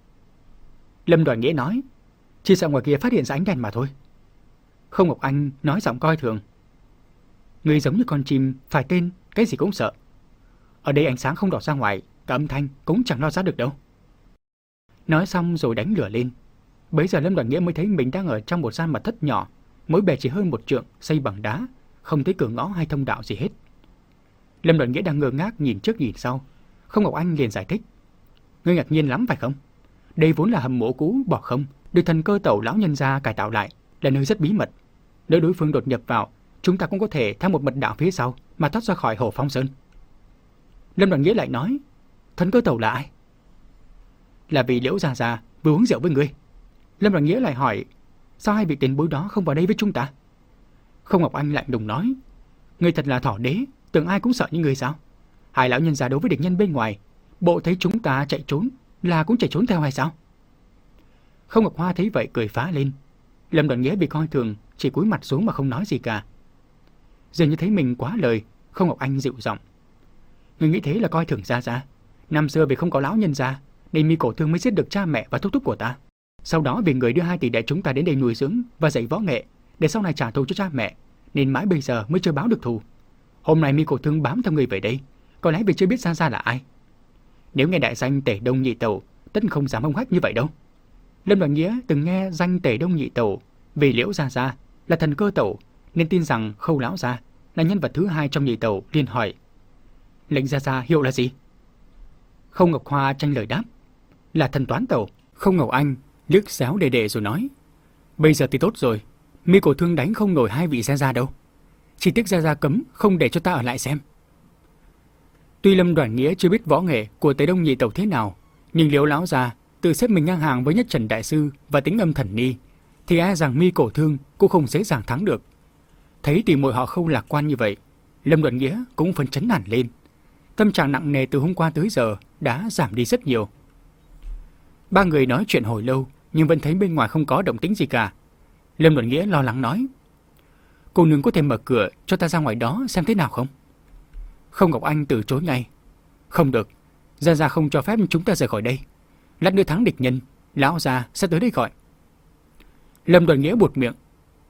Lâm Đoàn Nghĩa nói: Chỉ sợ ngoài kia phát hiện ra ánh đèn mà thôi. Khâu Ngọc Anh nói giọng coi thường: Người giống như con chim phải tên, cái gì cũng sợ. Ở đây ánh sáng không đỏ ra ngoài, cả âm thanh cũng chẳng lo ra được đâu. Nói xong rồi đánh lửa lên. Bấy giờ Lâm Đoàn Nghĩa mới thấy mình đang ở trong một gian mật thất nhỏ, mỗi bề chỉ hơn một trượng, xây bằng đá, không thấy cửa ngõ hay thông đạo gì hết. Lâm Đoàn Nghĩa đang ngơ ngác nhìn trước nhìn sau. Khâu Ngọc Anh liền giải thích: Ngươi ngạc nhiên lắm phải không? Đây vốn là hầm mộ cũ bỏ không, được thần cơ tẩu lão nhân gia cải tạo lại, là nơi rất bí mật. Nếu đối phương đột nhập vào, chúng ta cũng có thể theo một mật đạo phía sau mà thoát ra khỏi Hồ Phong Sơn. Lâm Đoàn Nghĩa lại nói: Thần cơ tẩu là ai? Là vị Liễu già già vừa uống rượu với ngươi. Lâm Đoàn Nghĩa lại hỏi: Sao hai vị tiền bối đó không vào đây với chúng ta? Khâu Ngọc Anh lạnh lùng nói: Ngươi thật là thỏ đế, tưởng ai cũng sợ như ngươi sao? Hai lão nhân già đối với địch nhân bên ngoài, bộ thấy chúng ta chạy trốn là cũng chạy trốn theo hay sao? Khâu Ngọc Hoa thấy vậy cười phá lên. Lâm Đoàn Nghĩa bị coi thường, chỉ cúi mặt xuống mà không nói gì cả. Dường như thấy mình quá lời, Khâu Ngọc Anh dịu giọng: Ngươi nghĩ thế là coi thường Gia Gia. Năm xưa vì không có lão nhân gia nên Mi Cổ Thương mới giết được cha mẹ và thúc thúc của ta. Sau đó vì người đưa hai tỷ đệ chúng ta đến đây nuôi dưỡng và dạy võ nghệ để sau này trả thù cho cha mẹ, nên mãi bây giờ mới chưa báo được thù. Hôm nay Mi Cổ Thương bám theo người về đây, có lẽ vì chưa biết Gia Gia là ai. Nếu nghe đại danh Tể Đông Nhị Tẩu, tất không dám hung hách như vậy đâu. Lâm Đoàn Nghĩa từng nghe danh Tể Đông Nhị Tẩu vì Liễu Gia Gia là thần cơ tẩu, nên tin rằng Khâu lão gia là nhân vật thứ hai trong Nhị Tẩu, liền hỏi: lệnh Gia Gia hiệu là gì? Khâu Ngọc Hoa tranh lời đáp: là thần toán tẩu. Khâu Ngọc Anh liếc xéo Đệ Đệ rồi nói: bây giờ thì tốt rồi, mi cổ thương đánh không nổi hai vị Gia Gia đâu. Chỉ tiếc Gia Gia cấm không để cho ta ở lại xem. Tuy Lâm Đoàn Nghĩa chưa biết võ nghệ của Tề Đông Nhị Tẩu thế nào, nhưng Liễu lão gia tự xếp mình ngang hàng với Nhất Trần Đại Sư và Tính Âm Thần Ni, thì e rằng mi cổ thương cũng không dễ dàng thắng được. Thấy tỷ muội họ Khâu lạc quan như vậy, Lâm Đoàn Nghĩa cũng phấn chấn hẳn lên. Tâm trạng nặng nề từ hôm qua tới giờ đã giảm đi rất nhiều. Ba người nói chuyện hồi lâu nhưng vẫn thấy bên ngoài không có động tĩnh gì cả. Lâm Đoàn Nghĩa lo lắng nói: cô nương có thể mở cửa cho ta ra ngoài đó xem thế nào không? Khâu Ngọc Anh từ chối ngay: không được, Gia Gia không cho phép chúng ta rời khỏi đây. Lát nữa thắng địch nhân, lão gia sẽ tới đây gọi. Lâm Đoàn Nghĩa buột miệng: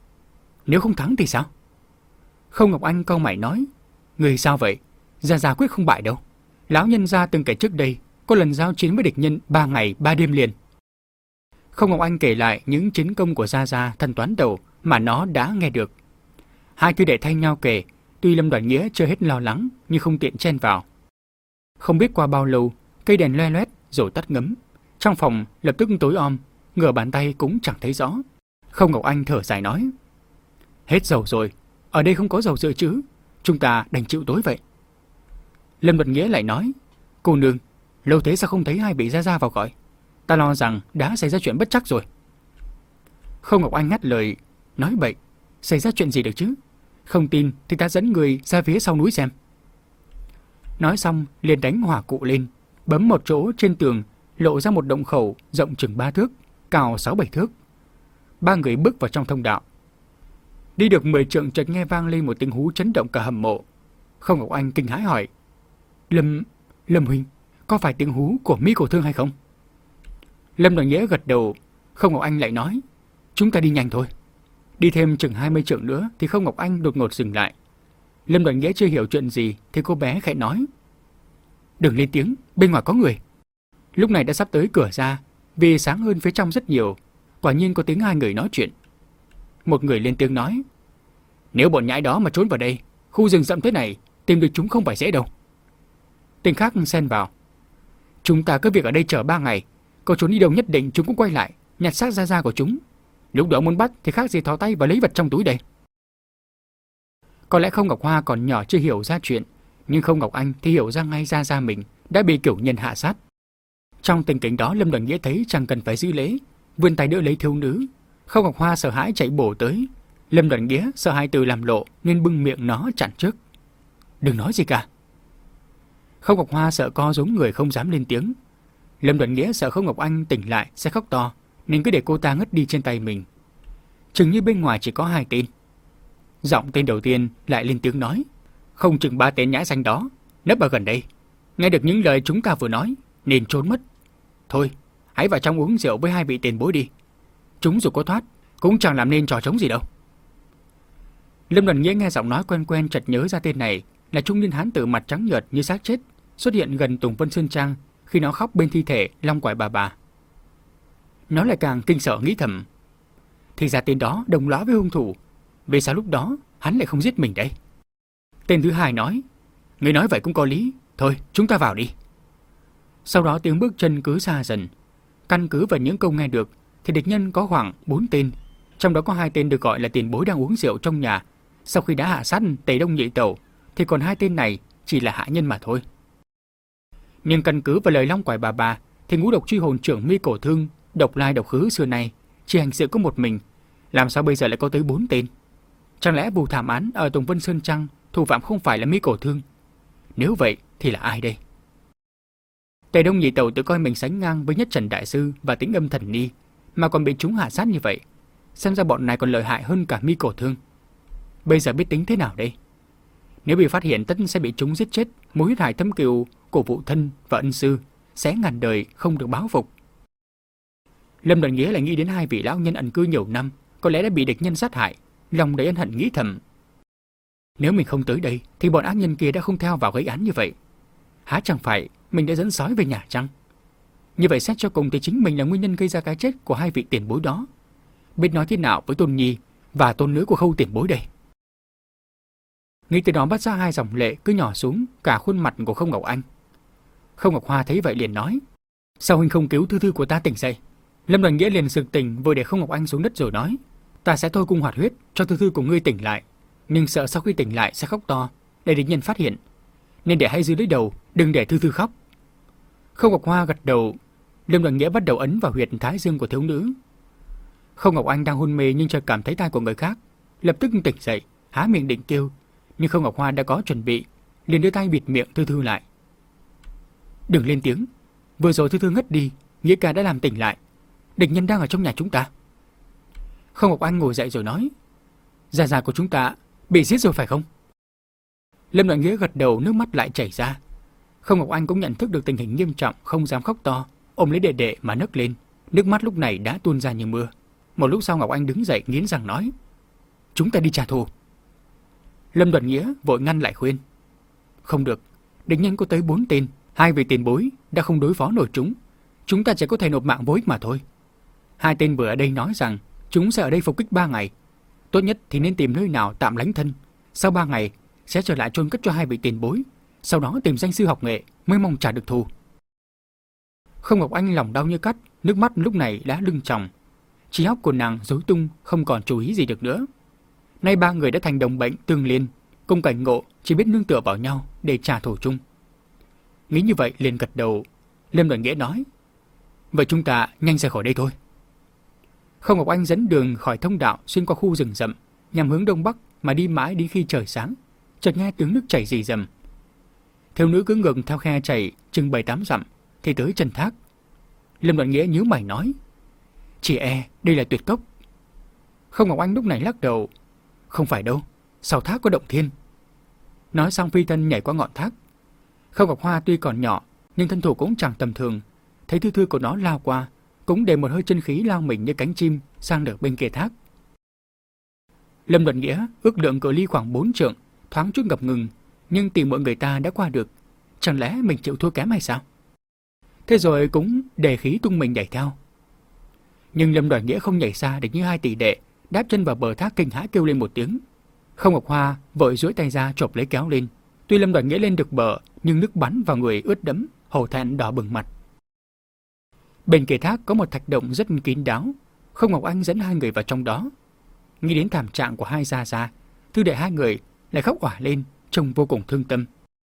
nếu không thắng thì sao? Khâu Ngọc Anh cau mày nói: người sao vậy? Gia Gia quyết không bại đâu. Lão nhân gia từng kể trước đây có lần giao chiến với địch nhân ba ngày ba đêm liền. Khâu Ngọc Anh kể lại những chiến công của Gia Gia thần toán tẩu mà nó đã nghe được. Hai thư đệ thay nhau kể, tuy Lâm Đoàn Nghĩa chưa hết lo lắng nhưng không tiện chen vào. Không biết qua bao lâu, cây đèn loe loét rồi tắt ngấm. Trong phòng lập tức tối om, ngửa bàn tay cũng chẳng thấy rõ. Khâu Ngọc Anh thở dài nói: hết dầu rồi, ở đây không có dầu dự trữ, chúng ta đành chịu tối vậy. Lâm Đoàn Nghĩa lại nói: cô nương, lâu thế sao không thấy hai vị Gia Gia vào gọi? Ta lo rằng đã xảy ra chuyện bất trắc rồi. Khâu Ngọc Anh ngắt lời: nói bậy, xảy ra chuyện gì được chứ? Không tin thì ta dẫn người ra phía sau núi xem. Nói xong liền đánh hỏa cụ lên, bấm một chỗ trên tường, lộ ra một động khẩu rộng chừng ba thước, cao sáu bảy thước. Ba người bước vào trong thông đạo. Đi được mười trượng chợt nghe vang lên một tiếng hú chấn động cả hầm mộ. Khâu Ngọc Anh kinh hãi hỏi: Lâm, Lâm huynh, có phải tiếng hú của mi cổ thương hay không? Lâm Đoàn Nghĩa gật đầu. Khâu Ngọc Anh lại nói: chúng ta đi nhanh thôi. Đi thêm chừng hai mươi trượng nữa thì Khâu Ngọc Anh đột ngột dừng lại. Lâm Đoàn Nghĩa chưa hiểu chuyện gì thì cô bé khẽ nói: đừng lên tiếng, bên ngoài có người. Lúc này đã sắp tới cửa ra, vì sáng hơn phía trong rất nhiều. Quả nhiên có tiếng hai người nói chuyện. Một người lên tiếng nói: nếu bọn nhãi đó mà trốn vào đây, khu rừng rậm thế này, tìm được chúng không phải dễ đâu. Tên khác xen vào: chúng ta cứ việc ở đây chờ ba ngày, có trốn đi đâu nhất định chúng cũng quay lại nhặt xác Gia Gia của chúng. Lúc đó muốn bắt thì khác gì thò tay và lấy vật trong túi đây. Có lẽ Khâu Ngọc Hoa còn nhỏ chưa hiểu ra chuyện, nhưng Khâu Ngọc Anh thì hiểu ra ngay Gia Gia mình đã bị cửu nhân hạ sát. Trong tình cảnh đó, Lâm Đoàn Nghĩa thấy chẳng cần phải giữ lễ, vươn tay đỡ lấy thiếu nữ. Khâu Ngọc Hoa sợ hãi chạy bổ tới. Lâm Đoàn Nghĩa sợ hai từ làm lộ nên bưng miệng nó chặn trước: đừng nói gì cả. Khâu Ngọc Hoa sợ co rúm người không dám lên tiếng. Lâm Đoàn Nghĩa sợ Khâu Ngọc Anh tỉnh lại sẽ khóc to, nên cứ để cô ta ngất đi trên tay mình. Chừng như bên ngoài chỉ có hai tên. Giọng tên đầu tiên lại lên tiếng nói: không chừng ba tên nhãi danh đó nấp ở gần đây, nghe được những lời chúng ta vừa nói nên trốn mất. Thôi, hãy vào trong uống rượu với hai vị tiền bối đi. Chúng dù có thoát cũng chẳng làm nên trò trống gì đâu. Lâm Đoàn Nghĩa nghe giọng nói quen quen, chợt nhớ ra tên này là trung niên hán tử mặt trắng nhợt như xác chết xuất hiện gần Tùng Vân Sơn Trang khi nó khóc bên thi thể Long Quải bà bà. Nó lại càng kinh sợ nghĩ thầm: thì ra tên đó đồng lõa với hung thủ, vì sao lúc đó hắn lại không giết mình đây? Tên thứ hai nói: người nói vậy cũng có lý, thôi chúng ta vào đi. Sau đó tiếng bước chân cứ xa dần. Căn cứ vào những câu nghe được thì địch nhân có khoảng bốn tên, trong đó có hai tên được gọi là tiền bối đang uống rượu trong nhà. Sau khi đã hạ sát Tề Đông Nhị Tẩu thì còn hai tên này chỉ là hạ nhân mà thôi. Nhưng căn cứ vào lời Long Quải bà bà thì ngũ độc truy hồn trưởng mi cổ thương, độc lai độc khứ xưa nay chỉ hành sự có một mình, làm sao bây giờ lại có tới bốn tên? Chẳng lẽ vụ thảm án ở Tùng Vân Sơn Trang thủ phạm không phải là mi cổ thương? Nếu vậy thì là ai đây? Tề Đông Nhị Tẩu tự coi mình sánh ngang với Nhất Trần Đại Sư và Tính Âm Thần Ni mà còn bị chúng hạ sát như vậy, xem ra bọn này còn lợi hại hơn cả mi cổ thương. Bây giờ biết tính thế nào đây? Nếu bị phát hiện tất sẽ bị chúng giết chết, mối huyết hải thâm cừu của phụ thân và ân sư sẽ ngàn đời không được báo phục. Lâm Đoàn Nghĩa lại nghĩ đến hai vị lão nhân ẩn cư nhiều năm, có lẽ đã bị địch nhân sát hại, lòng đầy ân hận nghĩ thầm: nếu mình không tới đây thì bọn ác nhân kia đã không theo vào gây án như vậy. Há chẳng phải mình đã dẫn sói về nhà chăng? Như vậy xét cho cùng thì chính mình là nguyên nhân gây ra cái chết của hai vị tiền bối đó. Biết nói thế nào với Tôn Nhi và tôn nữ của Khâu tiền bối đây? Nghĩ từ đó bắt ra hai dòng lệ cứ nhỏ xuống cả khuôn mặt của Khâu Ngọc Anh. Khâu Ngọc Hoa thấy vậy liền nói: Sao huynh không cứu thư thư của ta tỉnh dậy? Lâm Đoàn Nghĩa liền sực tỉnh, vội để Khâu Ngọc Anh xuống đất rồi nói: Ta sẽ thôi cung hoạt huyết cho thư thư của ngươi tỉnh lại, nhưng sợ sau khi tỉnh lại sẽ khóc to để địch nhân phát hiện, nên để hãy giữ lấy đầu, đừng để thư thư khóc. Khâu Ngọc Hoa gật đầu. Lâm Đoàn Nghĩa bắt đầu ấn vào huyệt thái dương của thiếu nữ. Khâu Ngọc Anh đang hôn mê nhưng chợt cảm thấy tai của người khác, lập tức tỉnh dậy, há miệng định kêu, nhưng Khâu Ngọc Hoa đã có chuẩn bị, liền đưa tay bịt miệng thư thư lại. Đừng lên tiếng, vừa rồi thư thư ngất đi, Nghĩa ca đã làm tỉnh lại, địch nhân đang ở trong nhà chúng ta. Khâu Ngọc Anh ngồi dậy rồi nói: Gia gia của chúng ta bị giết rồi phải không? Lâm Đoàn Nghĩa gật đầu, nước mắt lại chảy ra. Khâu Ngọc Anh cũng nhận thức được tình hình nghiêm trọng, không dám khóc to, ôm lấy đệ đệ mà nấc lên, nước mắt lúc này đã tuôn ra như mưa. Một lúc sau Ngọc Anh đứng dậy nghiến răng nói: Chúng ta đi trả thù. Lâm Đoàn Nghĩa vội ngăn lại khuyên: Không được, địch nhân có tới bốn tên, hai vị tiền bối đã không đối phó nổi chúng, chúng ta chỉ có thể nộp mạng vô ích mà thôi. Hai tên vừa ở đây nói rằng chúng sẽ ở đây phục kích ba ngày, tốt nhất thì nên tìm nơi nào tạm lánh thân, sau ba ngày sẽ trở lại chôn cất cho hai vị tiền bối, sau đó tìm danh sư học nghệ mới mong trả được thù. Khâu Ngọc Anh lòng đau như cắt, nước mắt lúc này đã lưng tròng, trí óc của nàng rối tung, không còn chú ý gì được nữa. Nay ba người đã thành đồng bệnh tương liên, cùng cảnh ngộ chỉ biết nương tựa vào nhau để trả thù chung. Nghĩ như vậy liền gật đầu. Lâm Đoàn Nghĩa nói: Vậy chúng ta nhanh rời khỏi đây thôi. Khâu Ngọc Anh dẫn đường khỏi thông đạo xuyên qua khu rừng rậm, nhằm hướng đông bắc mà đi mãi đến khi trời sáng, chợt nghe tiếng nước chảy rì rầm. Thiếu nữ cứ ngừng theo khe chảy chừng bảy tám dặm thì tới chân thác. Lâm Đoàn Nghĩa nhíu mày nói: Chỉ e đây là tuyệt cốc. Khâu Ngọc Anh lúc này lắc đầu: Không phải đâu, sau thác có động thiên. Nói xong phi thân nhảy qua ngọn thác. Khâu Ngọc Hoa tuy còn nhỏ nhưng thân thủ cũng chẳng tầm thường, thấy thư thư của nó lao qua, cũng để một hơi chân khí lao mình như cánh chim sang được bên kia thác. Lâm Đoàn Nghĩa ước lượng cự ly khoảng bốn trượng, thoáng chút ngập ngừng, nhưng tìm mọi người ta đã qua được, chẳng lẽ mình chịu thua kém hay sao? Thế rồi cũng đề khí tung mình nhảy theo. Nhưng Lâm Đoàn Nghĩa không nhảy xa được như hai tỷ đệ, đáp chân vào bờ thác kinh hãi kêu lên một tiếng. Khâu Ngọc Hoa vội duỗi tay ra chộp lấy kéo lên. Tuy Lâm Đoàn Nghĩa lên được bờ, nhưng nước bắn vào người ướt đẫm, hổ thẹn đỏ bừng mặt. Bên kia thác có một thạch động rất kín đáo, Khâu Ngọc Anh dẫn hai người vào trong đó. Nghĩ đến thảm trạng của hai gia gia, thư đệ hai người lại khóc òa lên, trông vô cùng thương tâm.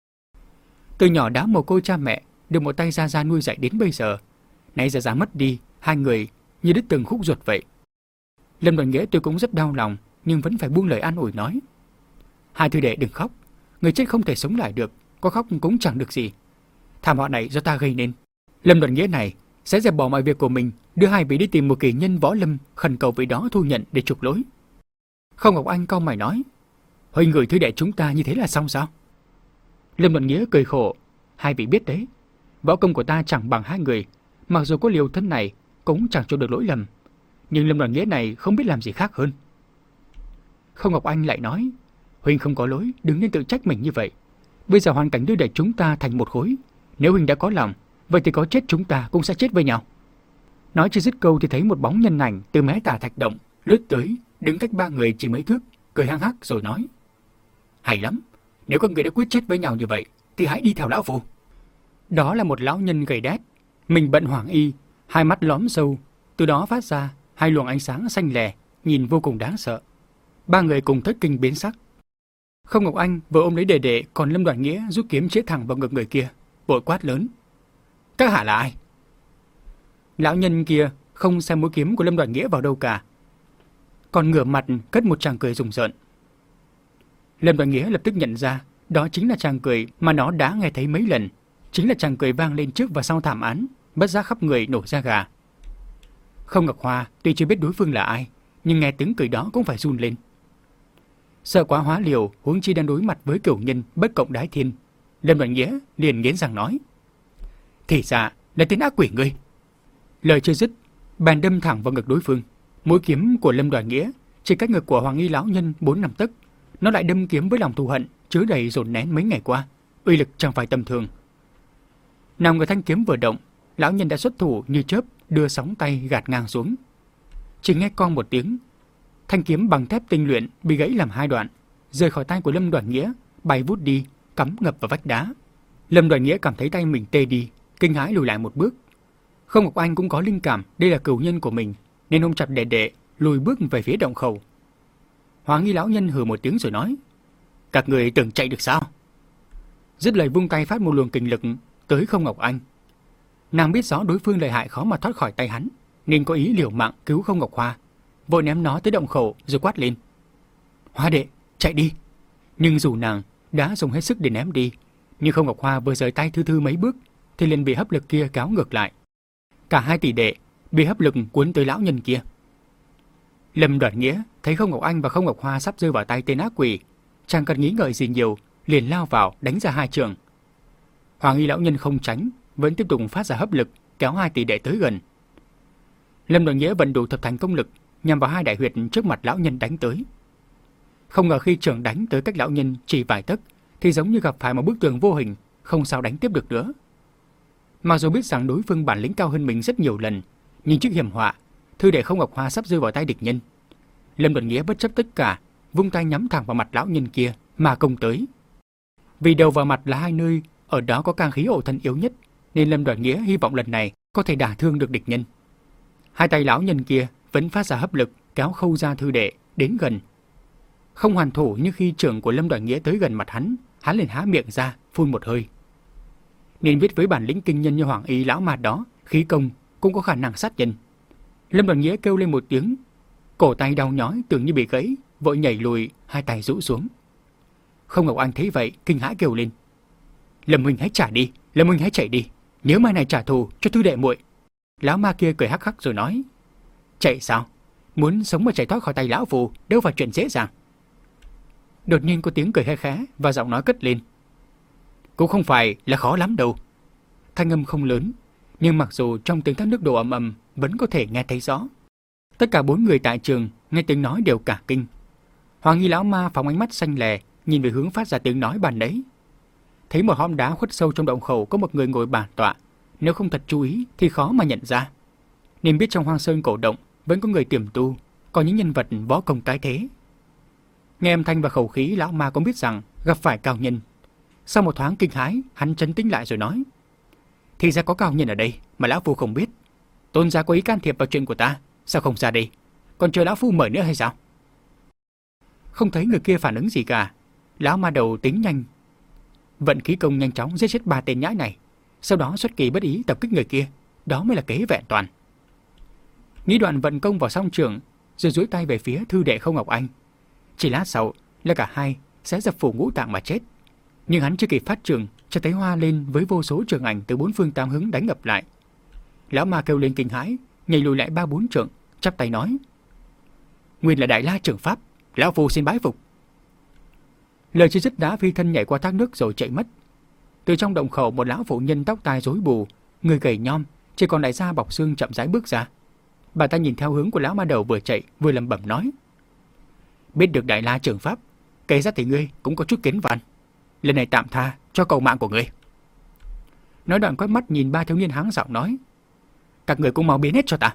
Từ nhỏ đã mồ côi cha mẹ, được một tay gia gia nuôi dạy đến bây giờ, nay gia gia mất đi, hai người như đứt từng khúc ruột vậy. Lâm Đoàn Nghĩa tôi cũng rất đau lòng, nhưng vẫn phải buông lời an ủi nói: Hai thư đệ đừng khóc, người chết không thể sống lại được, có khóc cũng chẳng được gì. Thảm họa này do ta gây nên. Lâm Đoàn Nghĩa này sẽ dẹp bỏ mọi việc của mình, đưa hai vị đi tìm một kỳ nhân võ lâm, khẩn cầu vị đó thu nhận để chuộc lỗi. Khâu Ngọc Anh cau mày nói: Huynh người thư đệ chúng ta như thế là xong sao? Lâm Đoàn Nghĩa cười khổ: Hai vị biết đấy, võ công của ta chẳng bằng hai người, mặc dù có liều thân này cũng chẳng chịu được lỗi lầm, nhưng Lâm Đoàn Nghĩa này không biết làm gì khác hơn. Khâu Ngọc Anh lại nói: Huynh không có lỗi, đừng nên tự trách mình như vậy. Bây giờ hoàn cảnh đưa đẩy chúng ta thành một khối, nếu Huynh đã có lòng, vậy thì có chết chúng ta cũng sẽ chết với nhau. Nói chưa dứt câu thì thấy một bóng nhân ảnh từ mé tả thạch động lướt tới, đứng cách ba người chỉ mấy thước, cười hăng hắc rồi nói: Hay lắm, nếu các người đã quyết chết với nhau như vậy thì hãy đi theo lão phu. Đó là một lão nhân gầy đét, mình bận hoàng y, hai mắt lóm sâu, từ đó phát ra hai luồng ánh sáng xanh lè, nhìn vô cùng đáng sợ. Ba người cùng thất kinh biến sắc. Khâu Ngọc Anh vừa ôm lấy đệ đệ, còn Lâm Đoàn Nghĩa rút kiếm chĩa thẳng vào ngực người kia, vội quát lớn: Các hạ là ai? Lão nhân kia không xem mũi kiếm của Lâm Đoàn Nghĩa vào đâu cả, còn ngửa mặt cất một tràng cười rùng rợn. Lâm Đoàn Nghĩa lập tức nhận ra đó chính là tràng cười mà nó đã nghe thấy mấy lần, chính là tràng cười vang lên trước và sau thảm án, bất giác khắp người nổi da gà. Khâu Ngọc Hoa tuy chưa biết đối phương là ai, nhưng nghe tiếng cười đó cũng phải run lên. Sợ quá hóa liều, huống chi đang đối mặt với cửu nhân bất cộng đái thiên, Lâm Đoàn Nghĩa liền nghiến răng nói: Thì ra là tên ác quỷ ngươi. Lời chưa dứt, bèn đâm thẳng vào ngực đối phương. Mũi kiếm của Lâm Đoàn Nghĩa chỉ cách ngực của Hoàng Y lão nhân bốn năm tấc, nó lại đâm kiếm với lòng thù hận chứa đầy dồn nén mấy ngày qua, uy lực chẳng phải tầm thường. Nào người thanh kiếm vừa động, lão nhân đã xuất thủ như chớp, đưa sóng tay gạt ngang xuống. Chỉ nghe con một tiếng, thanh kiếm bằng thép tinh luyện bị gãy làm hai đoạn, rời khỏi tay của Lâm Đoản Nghĩa, bay vút đi, cắm ngập vào vách đá. Lâm Đoản Nghĩa cảm thấy tay mình tê đi, kinh hãi lùi lại một bước. Không Ngọc Anh cũng có linh cảm đây là cừu nhân của mình, nên ôm chặt đệ đệ, lùi bước về phía động khẩu. Hoàng Nghi lão nhân hừ một tiếng rồi nói: "Các người tưởng chạy được sao?" Dứt lời vung tay phát một luồng kình lực tới Không Ngọc Anh. Nàng biết rõ đối phương lợi hại khó mà thoát khỏi tay hắn, nên có ý liều mạng cứu Không Ngọc Hoa, vội ném nó tới động khẩu rồi quát lên: "Hoa đệ, chạy đi!" Nhưng dù nàng đã dùng hết sức để ném đi, nhưng Không Ngọc Hoa vừa rời tay thư thư mấy bước thì liền bị hấp lực kia kéo ngược lại. Cả hai tỷ đệ bị hấp lực cuốn tới lão nhân kia. Lâm Đoản Nghĩa thấy Không Ngọc Anh và Không Ngọc Hoa sắp rơi vào tay tên ác quỷ, chẳng cần nghĩ ngợi gì nhiều, liền lao vào đánh ra hai trường. Hoàng Y lão nhân không tránh, vẫn tiếp tục phát ra hấp lực kéo hai tỷ đệ tới gần. Lâm Đoản Nghĩa vận đủ thập thành công lực nhằm vào hai đại huyệt trước mặt lão nhân đánh tới. Không ngờ khi trường đánh tới cách lão nhân chỉ vài tấc thì giống như gặp phải một bức tường vô hình, không sao đánh tiếp được nữa. Mặc dù biết rằng đối phương bản lĩnh cao hơn mình rất nhiều lần, nhưng trước hiểm họa, thư đệ Không Ngọc Hoa sắp rơi vào tay địch nhân, Lâm Đoản Nghĩa bất chấp tất cả, vung tay nhắm thẳng vào mặt lão nhân kia mà công tới. Vì đầu và mặt là hai nơi ở đó có cang khí ổ thân yếu nhất, nên Lâm Đoản Nghĩa hy vọng lần này có thể đả thương được địch nhân. Hai tay lão nhân kia vẫn phát ra hấp lực kéo Khâu gia thư đệ đến gần. Không hoàn thủ, như khi trưởng của Lâm Đoản Nghĩa tới gần mặt hắn, hắn liền há miệng ra phun một hơi. Nên biết với bản lĩnh kinh nhân như Hoàng Y lão mạt đó, khí công cũng có khả năng sát nhân. Lâm Đoản Nghĩa kêu lên một tiếng, cổ tay đau nhói tưởng như bị gãy, vội nhảy lùi, hai tay rũ xuống. Không Ngọc Anh thấy vậy kinh hãi kêu lên: "Lâm huynh hãy trả đi, Lâm huynh hãy chạy đi, nhớ mai này trả thù cho thư đệ muội." Lão ma kia cười hắc hắc rồi nói: "Chạy sao? Muốn sống mà chạy thoát khỏi tay lão phù đâu phải chuyện dễ dàng." Đột nhiên có tiếng cười khẽ khẽ và giọng nói cất lên: "Cũng không phải là khó lắm đâu." Thanh âm không lớn, nhưng mặc dù trong tiếng thác nước đổ ầm ầm vẫn có thể nghe thấy rõ. Tất cả bốn người tại trường nghe tiếng nói đều cả kinh. Hoàng Y lão ma phóng ánh mắt xanh lè nhìn về hướng phát ra tiếng nói bàn đấy. Thấy một hõm đá khuất sâu trong động khẩu có một người ngồi bàn tọa, nếu không thật chú ý thì khó mà nhận ra. Nên biết trong hoang sơn cổ động vẫn có người tiềm tu, có những nhân vật võ công cái thế. Nghe âm thanh và khẩu khí, lão ma cũng biết rằng gặp phải cao nhân. Sau một thoáng kinh hãi, hắn trấn tĩnh lại rồi nói: "Thì ra có cao nhân ở đây mà lão phu không biết. Tôn gia có ý can thiệp vào chuyện của ta, sao không ra đây? Còn chờ lão phu mời nữa hay sao?" Không thấy người kia phản ứng gì cả, lão ma đầu tính nhanh, vận khí công nhanh chóng giết chết ba tên nhãi này, sau đó xuất kỳ bất ý tập kích người kia, đó mới là kế vẹn toàn. Nghĩ đoạn vận công vào song trường, rồi duỗi tay về phía thư đệ Không Ngọc Anh. Chỉ lát sau là cả hai sẽ dập phủ ngũ tạng mà chết. Nhưng hắn chưa kịp phát trường, cho thấy hoa lên với vô số trường ảnh từ bốn phương tám hướng đánh ập lại. Lão ma kêu lên kinh hãi, nhảy lùi lại ba bốn trượng, chắp tay nói: "Nguyên là Đại La trưởng pháp, lão phu xin bái phục." Lời chưa dứt đã phi thân nhảy qua thác nước rồi chạy mất. Từ trong động khẩu, một lão phụ nhân tóc tai rối bù, người gầy nhom, chỉ còn lại da bọc xương chậm rãi bước ra. Bà ta nhìn theo hướng của lão ma đầu vừa chạy vừa lẩm bẩm nói: "Biết được Đại La trưởng pháp, kể ra thì ngươi cũng có chút kiến văn. Lần này tạm tha cho cầu mạng của ngươi." Nói đoạn quét mắt nhìn ba thiếu niên háng giọng nói: "Các người cũng mau biến hết cho ta."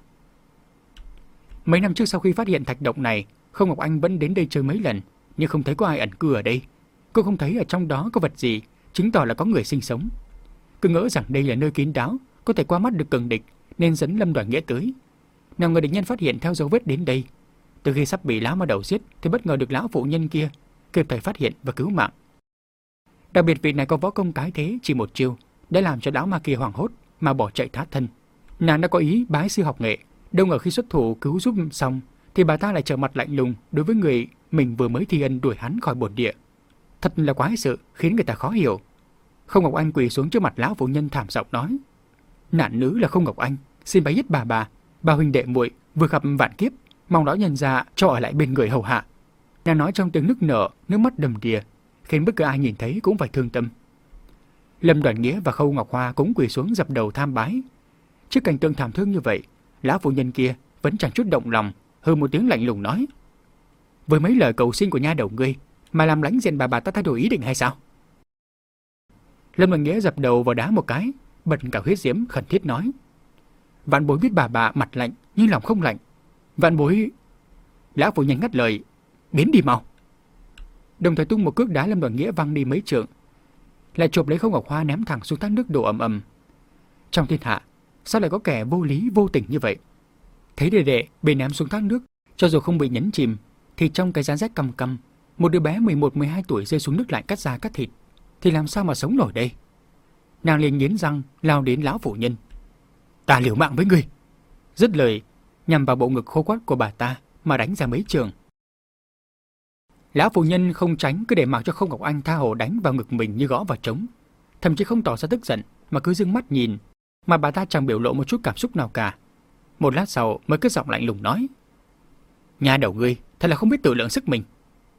Mấy năm trước sau khi phát hiện thạch động này, Không Ngọc Anh vẫn đến đây chơi mấy lần, nhưng không thấy có ai ẩn cư ở đây. Cô không thấy ở trong đó có vật gì, chứng tỏ là có người sinh sống. Cứ ngỡ rằng đây là nơi kín đáo, có thể qua mắt được cường địch, nên dẫn Lâm Đoản Nghĩa tới. Nào ngờ địch nhân phát hiện theo dấu vết đến đây. Từ khi sắp bị lão ma đầu giết thì bất ngờ được lão phụ nhân kia kịp thời phát hiện và cứu mạng. Đặc biệt vị này có võ công cái thế, chỉ một chiêu đã làm cho lão ma kia hoảng hốt mà bỏ chạy thoát thân. Nàng đã có ý bái sư học nghệ, đâu ngờ khi xuất thủ cứu giúp xong thì bà ta lại trở mặt lạnh lùng đối với người mình vừa mới thi ân đuổi hắn khỏi bổn địa. Thật là quái sự, khiến người ta khó hiểu. Không Ngọc Anh quỳ xuống trước mặt lão phụ nhân thảm giọng nói: "Nạn nữ là Không Ngọc Anh, xin bái yết bà bà, bà huynh đệ muội vừa gặp vạn kiếp, mong lão nhân gia cho ở lại bên người hầu hạ." Nàng nói trong tiếng nức nở, nước mắt đầm đìa, khiến bất cứ ai nhìn thấy cũng phải thương tâm. Lâm Đoản Nghĩa và Khâu Ngọc Hoa cũng quỳ xuống dập đầu tham bái. Trước cảnh tượng thảm thương như vậy, lão phụ nhân kia vẫn chẳng chút động lòng, hừ một tiếng lạnh lùng nói: "Với mấy lời cầu xin của nha đầu ngươi mà làm lánh diện bà bà ta thay đổi ý định hay sao?" Lâm Đoản Nghĩa dập đầu vào đá một cái, bật cả huyết diễm khẩn thiết nói. Vạn bối biết bà bà mặt lạnh nhưng lòng không lạnh. Vạn bối... Lão phu nhân ngắt lời, biến đi mau. Đồng thời tung một cước đá Lâm Đoàn Nghĩa văng đi mấy trượng, lại chộp lấy Không Ngọc Hoa ném thẳng xuống thác nước đổ ầm ầm. Trong thiên hạ sao lại có kẻ vô lý vô tình như vậy? Thấy đệ đệ bị ném xuống thác nước, cho dù không bị nhấn chìm, thì trong cái giá rách căm căm, một đứa bé mười một mười hai tuổi rơi xuống nước lạnh cắt da cắt thịt, thì làm sao mà sống nổi đây? Nàng liền nghiến răng lao đến lão phụ nhân. Ta liều mạng với ngươi! Dứt lời, nhằm vào bộ ngực khô quắt của bà ta mà đánh ra mấy trường. Lão phụ nhân không tránh, cứ để mặc cho Không Ngọc Anh tha hồ đánh vào ngực mình như gõ vào trống, thậm chí không tỏ ra tức giận mà cứ dương mắt nhìn, mà bà ta chẳng biểu lộ một chút cảm xúc nào cả. Một lát sau mới cất giọng lạnh lùng nói: Nhà đầu ngươi thật là không biết tự lượng sức mình.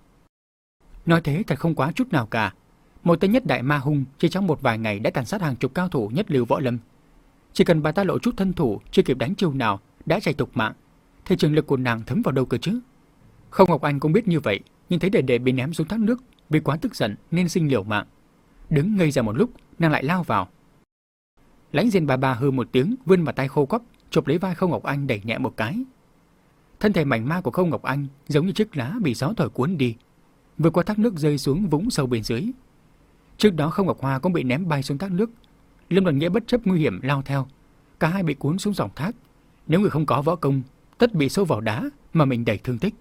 Nói thế thật không quá chút nào cả. Một tên nhất đại ma hung chỉ trong một vài ngày đã tàn sát hàng chục cao thủ nhất lưu võ lâm. Chỉ cần bà ta lộ chút thân thủ, chưa kịp đánh chiêu nào đã chạy tục mạng, thì trường lực của nàng thấm vào đâu cơ chứ? Không Ngọc Anh cũng biết như vậy, nhưng thấy đệ đệ bị ném xuống thác nước vì quá tức giận nên sinh liều mạng. Đứng ngây ra một lúc, nàng lại lao vào. Lãnh Diên bà bà hừ một tiếng, vươn bàn tay khô quắp chộp lấy vai Không Ngọc Anh đẩy nhẹ một cái. Thân thể mảnh ma của Không Ngọc Anh giống như chiếc lá bị gió thổi cuốn đi, vượt qua thác nước rơi xuống vũng sâu bên dưới. Trước đó Không Ngọc Hoa cũng bị ném bay xuống thác nước. Lâm Đoàn Nghĩa bất chấp nguy hiểm lao theo, cả hai bị cuốn xuống dòng thác. Nếu người không có võ công, tất bị sâu vào đá mà mình đầy thương tích.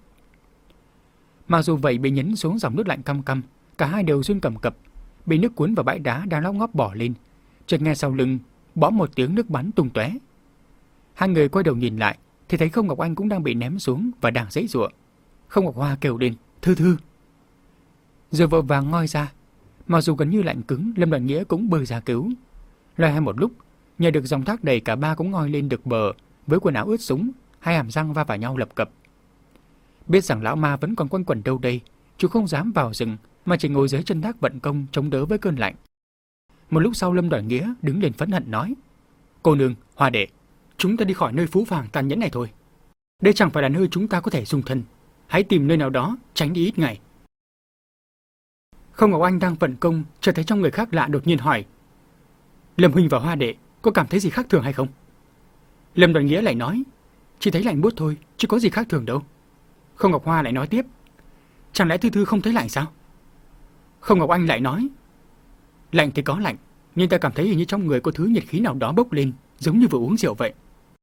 Mà dù vậy bị nhấn xuống dòng nước lạnh căm căm, cả hai đều run cầm cập, bị nước cuốn vào bãi đá đang lóc ngóp bỏ lên. Chợt nghe sau lưng bõ một tiếng nước bắn tung tóe. Hai người quay đầu nhìn lại thì thấy Không Ngọc Anh cũng đang bị ném xuống và đang giãy giụa. Không Ngọc Hoa kêu lên thư thư, rồi vội vàng ngoi ra. Mặc dù gần như lạnh cứng, Lâm Đoàn Nghĩa cũng bơi ra cứu. Loay hoay một lúc, nhờ được dòng thác đầy, cả ba cũng ngoi lên được bờ với quần áo ướt sũng, hai hàm răng va vào nhau lập cập. Biết rằng lão ma vẫn còn quanh quẩn đâu đây, chú không dám vào rừng mà chỉ ngồi dưới chân thác vận công chống đỡ với cơn lạnh. Một lúc sau Lâm Đoàn Nghĩa đứng lên phẫn hận nói: Cô nương, Hoa đệ, chúng ta đi khỏi nơi phú vàng tàn nhẫn này thôi. Đây chẳng phải là nơi chúng ta có thể dung thân. Hãy tìm nơi nào đó tránh đi ít ngày. Không Ngọc Anh đang vận công, chợt thấy trong người khác lạ đột nhiên hỏi: Lâm huynh và Hoa đệ có cảm thấy gì khác thường hay không? Lâm Đoàn Nghĩa lại nói: Chỉ thấy lạnh buốt thôi, chứ có gì khác thường đâu. Không Ngọc Hoa lại nói tiếp: Chẳng lẽ Thư Thư không thấy lạnh sao? Không Ngọc Anh lại nói: Lạnh thì có lạnh, nhưng ta cảm thấy hình như trong người có thứ nhiệt khí nào đó bốc lên, giống như vừa uống rượu vậy.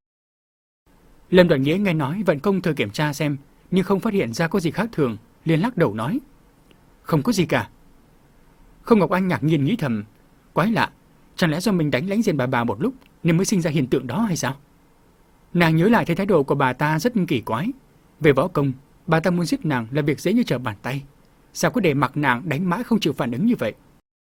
Lâm Đoàn Nghĩa nghe nói vận công thử kiểm tra xem, nhưng không phát hiện ra có gì khác thường, liền lắc đầu nói: Không có gì cả. Không Ngọc Anh ngạc nhiên nghĩ thầm: Quái lạ, chẳng lẽ do mình đánh Lãnh Diên bà bà một lúc nên mới sinh ra hiện tượng đó hay sao? Nàng nhớ lại thấy thái độ của bà ta rất kỳ quái. Về võ công, bà ta muốn giết nàng là việc dễ như trở bàn tay, sao có để mặc nàng đánh mãi không chịu phản ứng như vậy?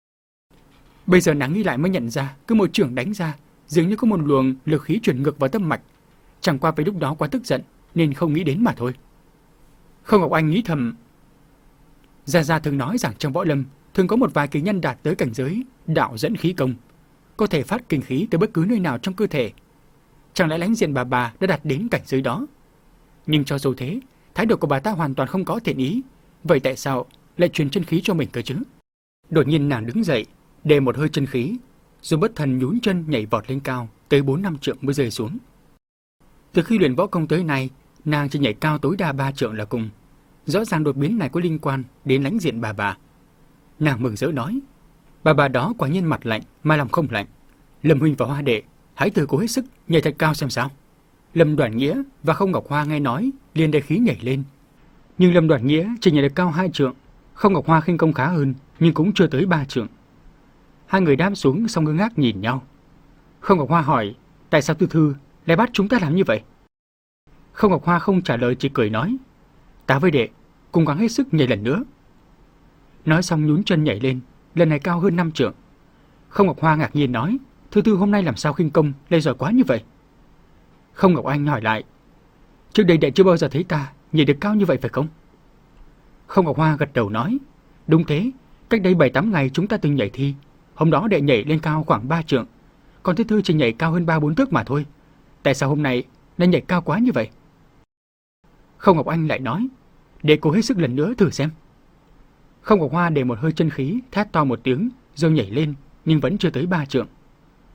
Bây giờ nàng nghĩ lại mới nhận ra, cứ một chưởng đánh ra, dường như có một luồng lực khí truyền ngược vào tâm mạch. Chẳng qua vì lúc đó quá tức giận nên không nghĩ đến mà thôi. Không Ngọc Anh nghĩ thầm: Gia Gia thường nói rằng trong võ lâm thường có một vài kỳ nhân đạt tới cảnh giới đạo dẫn khí công, có thể phát kinh khí từ bất cứ nơi nào trong cơ thể. Chẳng lẽ Lãnh Diên bà bà đã đạt đến cảnh giới đó? Nhưng cho dù thế, thái độ của bà ta hoàn toàn không có thiện ý. Vậy tại sao lại truyền chân khí cho mình cơ chứ? Đột nhiên nàng đứng dậy, đề một hơi chân khí, rồi bất thần nhún chân nhảy vọt lên cao tới bốn năm trượng mới rơi xuống. Từ khi luyện võ công tới nay, nàng chỉ nhảy cao tối đa ba trượng là cùng. Rõ ràng đột biến này có liên quan đến Lãnh Diên bà bà. Nàng mừng rỡ nói: Bà bà đó quả nhiên mặt lạnh mà lòng không lạnh. Lâm huynh và Hoa đệ, hãy từ cố hết sức nhảy thật cao xem sao. Lâm Đoàn Nghĩa và Không Ngọc Hoa nghe nói liền đề khí nhảy lên. Nhưng Lâm Đoàn Nghĩa chỉ nhảy được cao hai trượng, Không Ngọc Hoa khinh công khá hơn nhưng cũng chưa tới ba trượng. Hai người đáp xuống xong ngơ ngác nhìn nhau. Không Ngọc Hoa hỏi: Tại sao Thư Thư lại bắt chúng ta làm như vậy? Không Ngọc Hoa không trả lời, chỉ cười nói: Ta với đệ cùng gắng hết sức nhảy lần nữa. Nói xong nhún chân nhảy lên, lần này cao hơn năm trượng. Không Ngọc Hoa ngạc nhiên nói: Thư Thư hôm nay làm sao khinh công lại giỏi quá như vậy? Không Ngọc Anh hỏi lại: Trước đây đệ chưa bao giờ thấy ta nhảy được cao như vậy phải không? Không Ngọc Hoa gật đầu nói: Đúng thế, cách đây bảy tám ngày chúng ta từng nhảy thi. Hôm đó đệ nhảy lên cao khoảng ba trượng, còn Thư Thư chỉ nhảy cao hơn ba bốn thước mà thôi. Tại sao hôm nay lại nhảy cao quá như vậy? Không Ngọc Anh lại nói: Để cố hết sức lần nữa thử xem. Không Ngọc Hoa để một hơi chân khí, thét to một tiếng rồi nhảy lên, nhưng vẫn chưa tới ba trượng.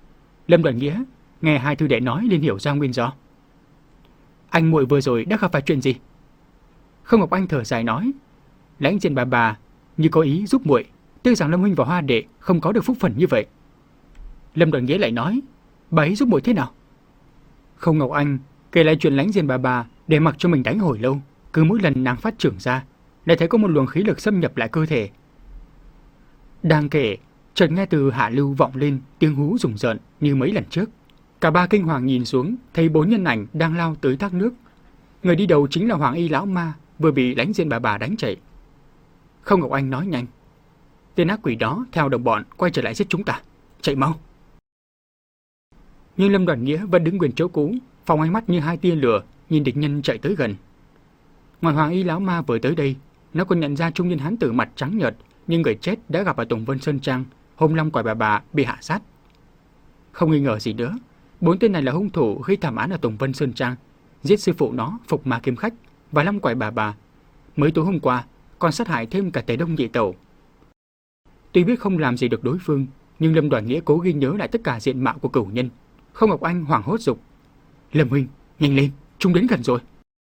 Lâm Đoàn Nghĩa nghe hai thư đệ nói liền hiểu ra nguyên do. Anh muội vừa rồi đã gặp phải chuyện gì? Không Ngọc Anh thở dài nói, Lãnh Diện bà bà như có ý giúp muội, tiếc rằng Lâm huynh và Hoa đệ không có được phúc phần như vậy. Lâm Đoàn Nghĩa lại nói, bà ấy giúp muội thế nào? Không Ngọc Anh kể lại chuyện Lãnh Diện bà bà để mặc cho mình đánh hồi lâu, cứ mỗi lần nàng phát trưởng ra, lại thấy có một luồng khí lực xâm nhập lại cơ thể. Đang kể, chợt nghe từ hạ lưu vọng lên tiếng hú rùng rợn như mấy lần trước. Cả ba kinh hoàng nhìn xuống, thấy bốn nhân ảnh đang lao tới thác nước. Người đi đầu chính là Hoàng Y lão ma vừa bị Lãnh Diện bà bà đánh chạy. Không Ngọc Anh nói nhanh, tên ác quỷ đó theo đồng bọn quay trở lại giết chúng ta, chạy mau. Nhưng Lâm Đoàn Nghĩa vẫn đứng nguyên chỗ cũ, phóng ánh mắt như hai tia lửa nhìn địch nhân chạy tới gần. Ngoài Hoàng Y lão ma vừa tới đây, nó còn nhận ra trung niên hán tử mặt trắng nhợt nhưng người chết đã gặp ở Tùng Vân Sơn Trang hôm Long Quải bà bà bị hạ sát. Không nghi ngờ gì nữa, bốn tên này là hung thủ gây thảm án ở Tùng Vân Sơn Trang, giết sư phụ nó Phục Ma Kiếm Khách và Long Quải bà bà. Mới tối hôm qua còn sát hại thêm cả Tề Đông Nhị Tẩu. Tuy biết không làm gì được đối phương, nhưng Lâm Đoàn Nghĩa cố ghi nhớ lại tất cả diện mạo của cửu nhân. Không Ngọc Anh hoảng hốt dục, Lâm huynh, nhanh lên, chúng đến gần rồi.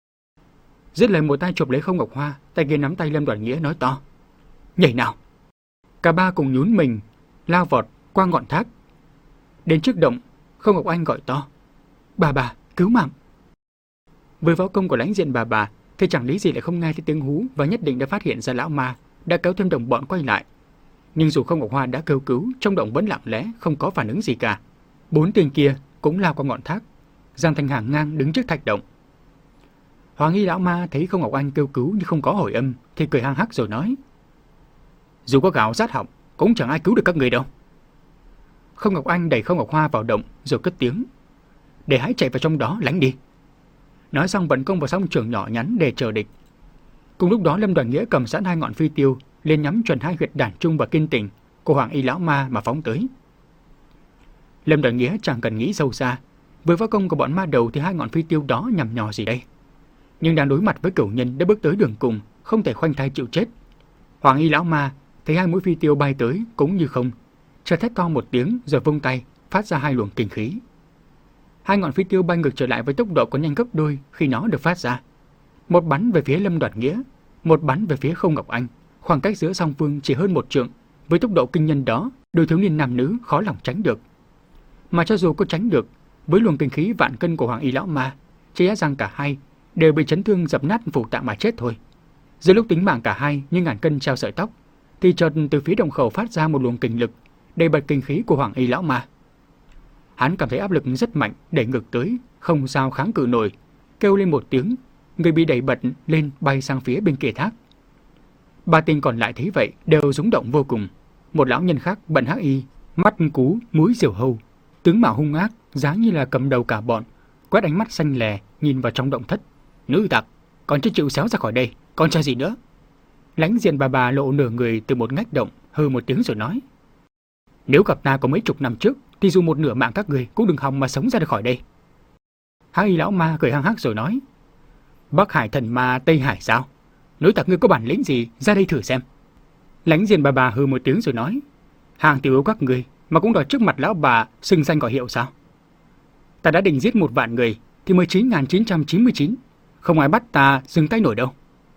Dứt lời một tay chộp lấy Không Ngọc Hoa, tay kia nắm tay Lâm Đoàn Nghĩa nói to, nhảy nào. Cả ba cùng nhún mình lao vọt qua ngọn thác. Đến trước động, Không Ngọc Anh gọi to, bà bà, cứu mạng. Với võ công của Lãnh Diện bà bà thì chẳng lý gì lại không nghe thấy tiếng hú, và nhất định đã phát hiện ra lão ma đã kéo thêm đồng bọn quay lại. Nhưng dù Không Ngọc Hoa đã kêu cứu, trong động vẫn lặng lẽ không có phản ứng gì cả. Bốn tên kia cũng lao qua ngọn thác, dàn thành hàng ngang đứng trước thạch động. Hoàng Y lão ma thấy Không Ngọc Anh kêu cứu nhưng không có hồi âm thì cười hăng hắc rồi nói, dù có gạo rát họng cũng chẳng ai cứu được các người đâu. Không Ngọc Anh đẩy Không Ngọc Hoa vào động rồi cất tiếng, để hãy chạy vào trong đó lánh đi. Nói xong vận công vào song trường nhỏ nhắn để chờ địch. Cùng lúc đó Lâm Đoàn Nghĩa cầm sẵn hai ngọn phi tiêu lên nhắm chuẩn hai huyệt đản trung và kinh tỉnh của Hoàng Y lão ma mà phóng tới. Lâm Đoàn Nghĩa chẳng cần nghĩ sâu xa, với võ công của bọn ma đầu thì hai ngọn phi tiêu đó nhằm nhò gì đây. Nhưng đang đối mặt với cửu nhân đã bước tới đường cùng, không thể khoanh tay chịu chết. Hoàng Y lão ma thấy hai mũi phi tiêu bay tới cũng như không, chợt thét to một tiếng rồi vung tay phát ra hai luồng kinh khí. Hai ngọn phi tiêu bay ngược trở lại với tốc độ còn nhanh gấp đôi khi nó được phát ra. Một bắn về phía Lâm Đoàn Nghĩa, một bắn về phía Không Ngọc Anh. Khoảng cách giữa song phương chỉ hơn một trượng. Với tốc độ kinh nhân đó, đôi thiếu niên nam nữ khó lòng tránh được. Mà cho dù có tránh được, với luồng kinh khí vạn cân của Hoàng Y lão ma, chỉ e rằng cả hai đều bị chấn thương dập nát phủ tạng mà chết thôi. Giữa lúc tính mạng cả hai như ngàn cân treo sợi tóc, thì chợt từ phía động khẩu phát ra một luồng kình lực đầy bật kinh khí của Hoàng Y lão ma. Hắn cảm thấy áp lực rất mạnh đẩy ngược tới, không sao kháng cự nổi, kêu lên một tiếng, người bị đẩy bật lên bay sang phía bên kia thác. Ba tên còn lại thấy vậy đều rúng động vô cùng. Một lão nhân khác bận hắc y, mắt cú, mũi diều hâu, tướng mạo hung ác, dáng như là cầm đầu cả bọn, quét ánh mắt xanh lè nhìn vào trong động thất. Nữ tặc, còn chưa chịu xéo ra khỏi đây, còn chờ gì nữa? Lãnh Diện bà bà lộ nửa người từ một ngách động, hừ một tiếng rồi nói, nếu gặp ta có mấy chục năm trước thì dù một nửa mạng các người cũng đừng hòng mà sống ra được khỏi đây. Hắc y lão ma cười hăng hắc rồi nói, Bắc Hải thần ma Tây Hải sao? Nữ tặc ngươi có bản lĩnh gì, ra đây thử xem. Lãnh Diện bà bà hừ một tiếng rồi nói, hàng tiểu yếu các người mà cũng đòi trước mặt lão bà xưng danh gọi hiệu sao? Ta đã định giết một vạn người thì mười chín nghìn chín trăm chín mươi chín, không ai bắt ta dừng tay nổi đâu.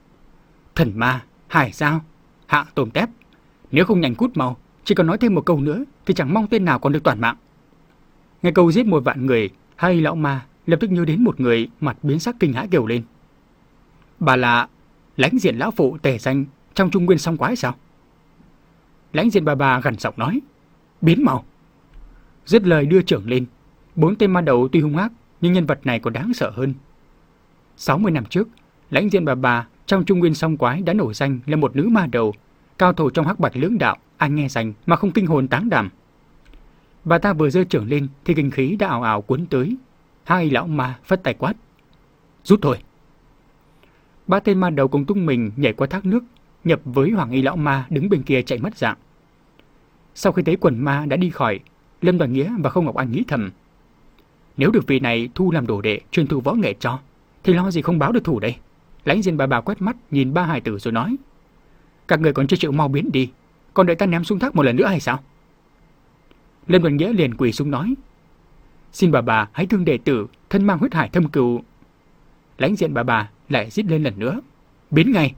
Thần ma, hải sao, hạ tôm tép, nếu không nhanh cút mau, chỉ còn nói thêm một câu nữa thì chẳng mong tên nào còn được toàn mạng. Nghe câu giết một vạn người, hai lão ma lập tức nhớ đến một người mặt biến sắc kinh hãi kêu lên, bà là Lãnh Diện lão phụ Tề Danh trong Trung Nguyên Song Quái sao? Lãnh Diện bà bà gằn giọng nói, biến mau. Dứt lời đưa trưởng lên. Bốn tên ma đầu tuy hung ác nhưng nhân vật này còn đáng sợ hơn. sáu mươi năm trước, Lãnh Diện bà bà trong Trung Nguyên Song Quái đã nổi danh là một nữ ma đầu, cao thủ trong hắc bạch lưỡng đạo, ai nghe danh mà không kinh hồn táng đảm. Bà ta vừa giơ trưởng lên thì kinh khí đã ảo ảo cuốn tới. Hai lão ma phất tay quát, rút thôi. Ba tên ma đầu cùng tung mình nhảy qua thác nước, nhập với Hoàng Y lão ma đứng bên kia chạy mất dạng. Sau khi thấy quần ma đã đi khỏi, Lâm Đoàn Nghĩa và Không Ngọc Anh nghĩ thầm, nếu được vị này thu làm đồ đệ truyền thụ võ nghệ cho, thì lo gì không báo được thủ đây. Lãnh Diện bà bà quét mắt nhìn ba hài tử rồi nói, các người còn chưa chịu mau biến đi, còn đợi ta ném xuống thác một lần nữa hay sao? Lâm Đoàn Nghĩa liền quỳ xuống nói, Xin bà bà hãy thương đệ tử, thân mang huyết hải thâm cừu. Lãnh diện bà bà lại rít lên lần nữa. Biến ngay!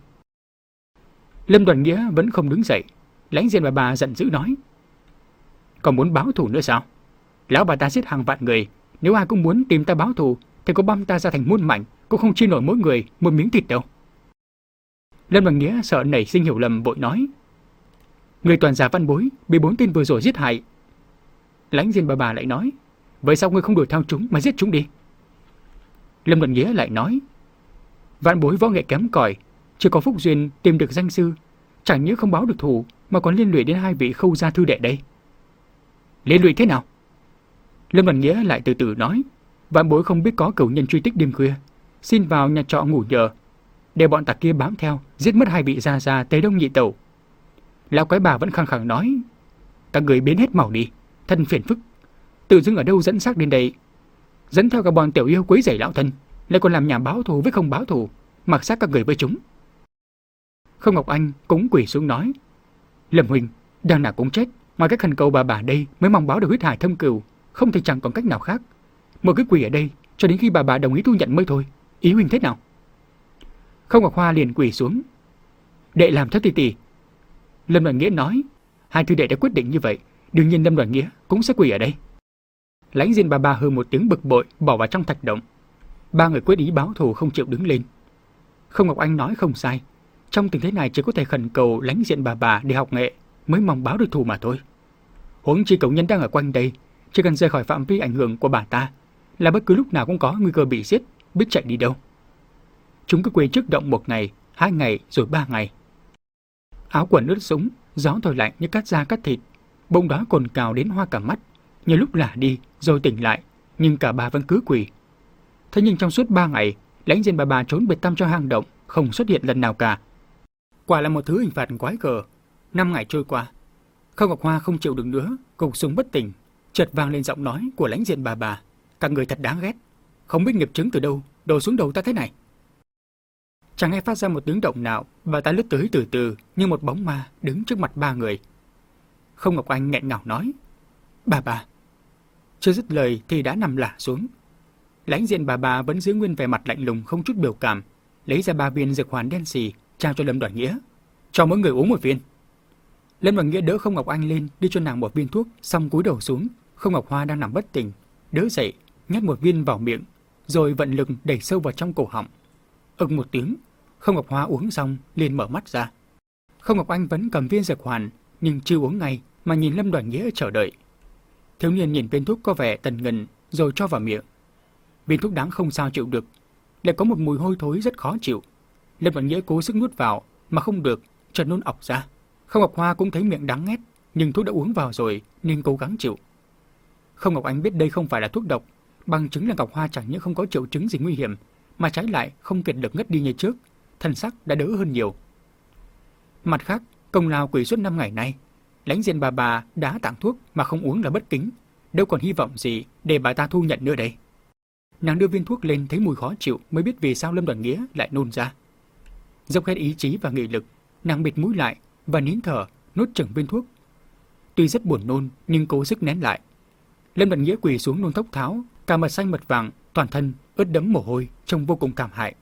Lâm Đoàn Nghĩa vẫn không đứng dậy. Lãnh diện bà bà giận dữ nói. Còn muốn báo thù nữa sao? Lão bà ta giết hàng vạn người, nếu ai cũng muốn tìm ta báo thù thì có băm ta ra thành muôn mảnh, cũng không chia nổi mỗi người một miếng thịt đâu. Lâm Đoàn Nghĩa sợ nảy sinh hiểu lầm, vội nói. Người toàn giả văn bối bị bốn tên vừa rồi giết hại. Lãnh diện bà bà lại nói. Vậy sao ngươi không đuổi theo chúng mà giết chúng đi? Lâm Đoàn Nghĩa lại nói. Vạn bối võ nghệ kém cỏi, chưa có phúc duyên tìm được danh sư, chẳng những không báo được thù mà còn liên lụy đến hai vị Khâu gia thư đệ đây. Liên lụy thế nào? Lâm Đoàn Nghĩa lại từ từ nói. Vạn bối không biết có cửu nhân truy tích đêm khuya, xin vào nhà trọ ngủ nhờ, để bọn tặc kia bám theo giết mất hai vị gia gia Tề Đông nhị tẩu. Lão quái bà vẫn khăng khăng nói. Các người biến hết màu đi, thân phiền phức, tự dưng ở đâu dẫn xác đến đây, dẫn theo cả bọn tiểu yêu quấy rầy lão thân, lại còn làm nhà báo thù với không báo thù, mặc xác các người với chúng. Không Ngọc Anh cũng quỳ xuống nói. Lâm huynh, đang nào cũng chết, ngoài cách khẩn cầu bà bà đây mới mong báo được huyết hải thâm cừu, không thể chẳng còn cách nào khác. Một cái quỳ ở đây cho đến khi bà bà đồng ý thu nhận mới thôi. Ý huynh thế nào? Không Ngọc Hoa liền quỳ xuống. Đệ làm theo tỷ tỷ. Lâm Đoàn Nghĩa nói. Hai thư đệ đã quyết định như vậy, đương nhiên Lâm Đoàn Nghĩa cũng sẽ quỳ ở đây. Lãnh diện bà bà hừ một tiếng bực bội, bỏ vào trong thạch động. Ba người quyết ý báo thù không chịu đứng lên. Không Ngọc Anh nói không sai, trong tình thế này chỉ có thể khẩn cầu lãnh diện bà bà để học nghệ mới mong báo được thù mà thôi. Huống chi cậu nhân đang ở quanh đây, chỉ cần rời khỏi phạm vi ảnh hưởng của bà ta là bất cứ lúc nào cũng có nguy cơ bị giết, biết chạy đi đâu. Chúng cứ quỳ trước động một ngày, hai ngày rồi ba ngày. Áo quần ướt sũng, gió thổi lạnh như cắt da cắt thịt, bông đói cồn cào đến hoa cả mắt. Nhiều lúc lả đi rồi tỉnh lại, nhưng cả bà vẫn cứ quỳ. Thế nhưng trong suốt ba ngày, lãnh diện bà bà trốn biệt tăm cho hang động, không xuất hiện lần nào cả. Quả là một thứ hình phạt quái gở. Năm ngày trôi qua, Khâu Ngọc Hoa không chịu được nữa, gục xuống bất tỉnh. Chợt vang lên giọng nói của lãnh diện bà bà. Các người thật đáng ghét, không biết nghiệp chứng từ đâu đổ xuống đầu ta thế này. Chẳng nghe phát ra một tiếng động nào, bà ta lướt tới từ từ như một bóng ma đứng trước mặt ba người. Không Ngọc Anh nghẹn ngào nói. Bà bà. Chưa dứt lời thì đã nằm lả xuống. Lãnh diện bà bà vẫn giữ nguyên vẻ mặt lạnh lùng không chút biểu cảm, lấy ra ba viên dược hoàn đen xì trao cho Lâm Đoàn Nghĩa. Cho mỗi người uống một viên. Lâm Đoàn Nghĩa đỡ Không Ngọc Anh lên, đi cho nàng một viên thuốc, xong cúi đầu xuống. Không Ngọc Hoa đang nằm bất tỉnh, đỡ dậy, nhét một viên vào miệng, rồi vận lực đẩy sâu vào trong cổ họng. Ực một tiếng, Không Ngọc Hoa uống xong liền mở mắt ra. Không Ngọc Anh vẫn cầm viên dược hoàn, nhưng chưa uống ngay mà nhìn Lâm Đoàn Nghĩa chờ đợi. Thiếu niên nhìn viên thuốc có vẻ tần ngần rồi cho vào miệng. Viên thuốc đáng không sao chịu được, lại có một mùi hôi thối rất khó chịu. Lâm Đoàn Nghĩa cố sức nuốt vào mà không được, chợt nôn ọc ra. Không Ngọc Hoa cũng thấy miệng đắng nghét, nhưng thuốc đã uống vào rồi nên cố gắng chịu. Không Ngọc Anh biết đây không phải là thuốc độc, bằng chứng là Ngọc Hoa chẳng những không có triệu chứng gì nguy hiểm, mà trái lại không kiệt lực ngất đi như trước, thân sắc đã đỡ hơn nhiều. Mặt khác, công lao quỷ suốt năm ngày nay, lãnh diện bà bà đã tặng thuốc mà không uống là bất kính, đâu còn hy vọng gì để bà ta thu nhận nữa đây. Nàng đưa viên thuốc lên thấy mùi khó chịu mới biết vì sao Lâm Đoàn Nghĩa lại nôn ra. Dốc hết ý chí và nghị lực, nàng bịt mũi lại và nín thở nuốt chửng viên thuốc. Tuy rất buồn nôn nhưng cố sức nén lại. Lâm Đoàn Nghĩa quỳ xuống nôn thốc tháo, cả mặt xanh mật vàng, toàn thân ướt đẫm mồ hôi, trông vô cùng cảm hại.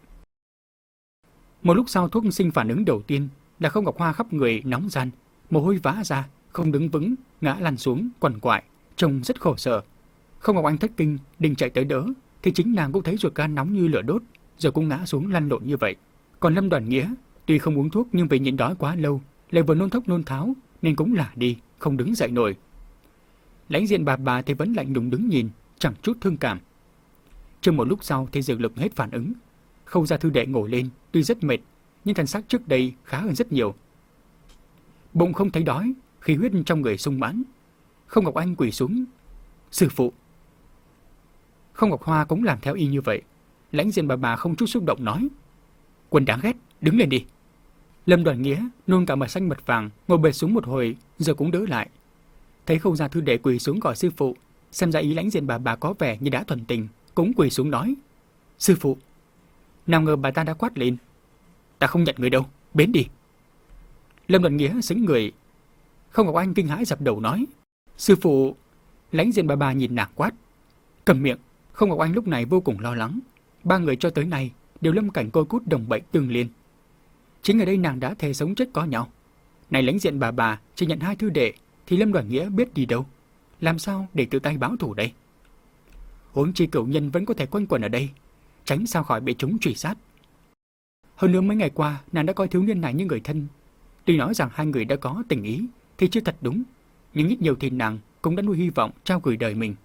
Một lúc sau thuốc sinh phản ứng đầu tiên là Không Ngọc Hoa khắp người nóng ran, mồ hôi vã ra, không đứng vững, ngã lăn xuống quằn quại, trông rất khổ sở. Không Ngọc Anh thất kinh định chạy tới đỡ, thì chính nàng cũng thấy ruột gan nóng như lửa đốt, rồi cũng ngã xuống lăn lộn như vậy. Còn Lâm Đoàn Nghĩa tuy không uống thuốc nhưng vì nhịn đói quá lâu, lại vừa nôn thốc nôn tháo nên cũng lả đi, không đứng dậy nổi. Lãnh diện bà bà thì vẫn lạnh lùng đứng nhìn, chẳng chút thương cảm. Chừng một lúc sau thì dược lực hết phản ứng. Khâu gia thư đệ ngồi lên, tuy rất mệt, nhưng thần sắc trước đây khá hơn rất nhiều. Bụng không thấy đói, khí huyết trong người sung mãn. Không Ngọc Anh quỳ xuống. Sư phụ. Không Ngọc Hoa cũng làm theo y như vậy. Lãnh diện bà bà không chút xúc động nói. Quân đáng ghét, đứng lên đi. Lâm Đoàn Nghĩa nôn cả mặt xanh mật vàng, ngồi bệt xuống một hồi, rồi cũng đỡ lại. Thấy Khâu gia thư đệ quỳ xuống gọi sư phụ, xem ra ý lãnh diện bà bà có vẻ như đã thuần tình, cũng quỳ xuống nói. Sư phụ. Nào ngờ bà ta đã quát lên. Ta không nhận người đâu, bến đi. Lâm Đoàn Nghĩa sững người. Không Ngọc Anh kinh hãi dập đầu nói. Sư phụ. Lãnh diện bà bà nhìn nàng quát. Cầm miệng. Không Ngọc Anh lúc này vô cùng lo lắng. Ba người cho tới nay đều lâm cảnh côi cút đồng bệnh tương liên. Chính ở đây nàng đã thề sống chết có nhau. Này lãnh diện bà bà chỉ nhận hai thư đệ thì Lâm Đoàn Nghĩa biết đi đâu, làm sao để tự tay báo thù đây? Huống chi cửu nhân vẫn có thể quanh quẩn ở đây, tránh sao khỏi bị chúng truy sát. Hơn nữa mấy ngày qua nàng đã coi thiếu niên này như người thân. Tuy nói rằng hai người đã có tình ý thì chưa thật đúng, nhưng ít nhiều thì nàng cũng đã nuôi hy vọng trao gửi đời mình.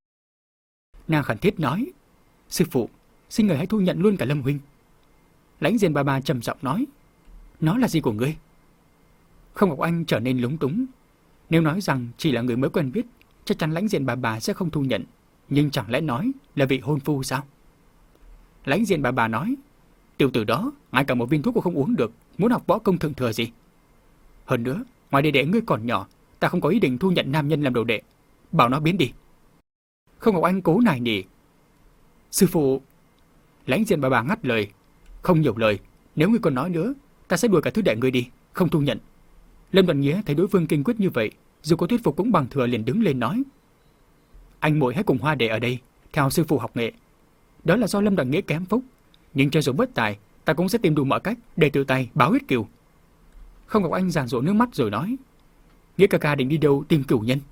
Nàng khẩn thiết nói: Sư phụ, xin người hãy thu nhận luôn cả Lâm huynh. Lãnh diện bà bà trầm giọng nói: Nó là gì của ngươi? Không Ngọc Anh trở nên lúng túng. Nếu nói rằng chỉ là người mới quen biết, chắc chắn lãnh diện bà bà sẽ không thu nhận. Nhưng chẳng lẽ nói là vị hôn phu sao? Lãnh diện bà bà nói: Tiểu tử đó, ngay cả một viên thuốc cũng không uống được, muốn học võ công thượng thừa gì? Hơn nữa, ngoài đệ đệ ngươi còn nhỏ, ta không có ý định thu nhận nam nhân làm đồ đệ. Bảo nó biến đi. Không Ngọc Anh cố nài nỉ: Sư phụ. Lãnh diện bà bà ngắt lời: Không nhiều lời, nếu ngươi còn nói nữa, ta sẽ đuổi cả thứ đệ ngươi đi, không thu nhận. Lâm Đoàn Nghĩa thấy đối phương kiên quyết như vậy, dù có thuyết phục cũng bằng thừa, liền đứng lên nói: Anh muội hãy cùng Hoa đệ ở đây, theo sư phụ học nghệ. Đó là do Lâm Đoàn Nghĩa kém phúc, nhưng cho dù bất tài, ta cũng sẽ tìm đủ mọi cách để tự tay báo huyết cừu. Không Ngọc Anh giàn rụa nước mắt rồi nói: Nghĩa ca ca định đi đâu tìm cửu nhân?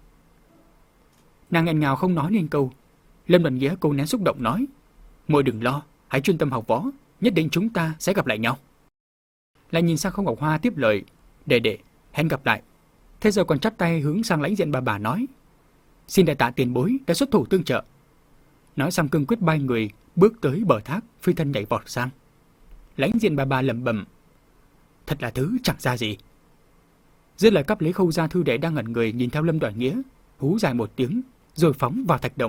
Nàng nghẹn ngào không nói nên câu. Lâm Đoàn Nghĩa cố nén xúc động nói: Muội đừng lo, hãy chuyên tâm học võ, nhất định chúng ta sẽ gặp lại nhau. Lại nhìn sang Không Ngọc Hoa tiếp lời: Đệ đệ, hẹn gặp lại. Thế rồi còn chắp tay hướng sang lãnh diện bà bà nói: Xin đại tạ tiền bối đã xuất thủ tương trợ. Nói xong cương quyết bay người bước tới bờ thác, phi thân nhảy vọt sang. Lãnh diện bà bà lẩm bẩm: Thật là thứ chẳng ra gì. Dứt lời cắp lấy Khâu gia thư đệ đang ngẩn người nhìn theo Lâm Đoàn Nghĩa, hú dài một tiếng rồi phóng vào thạch động.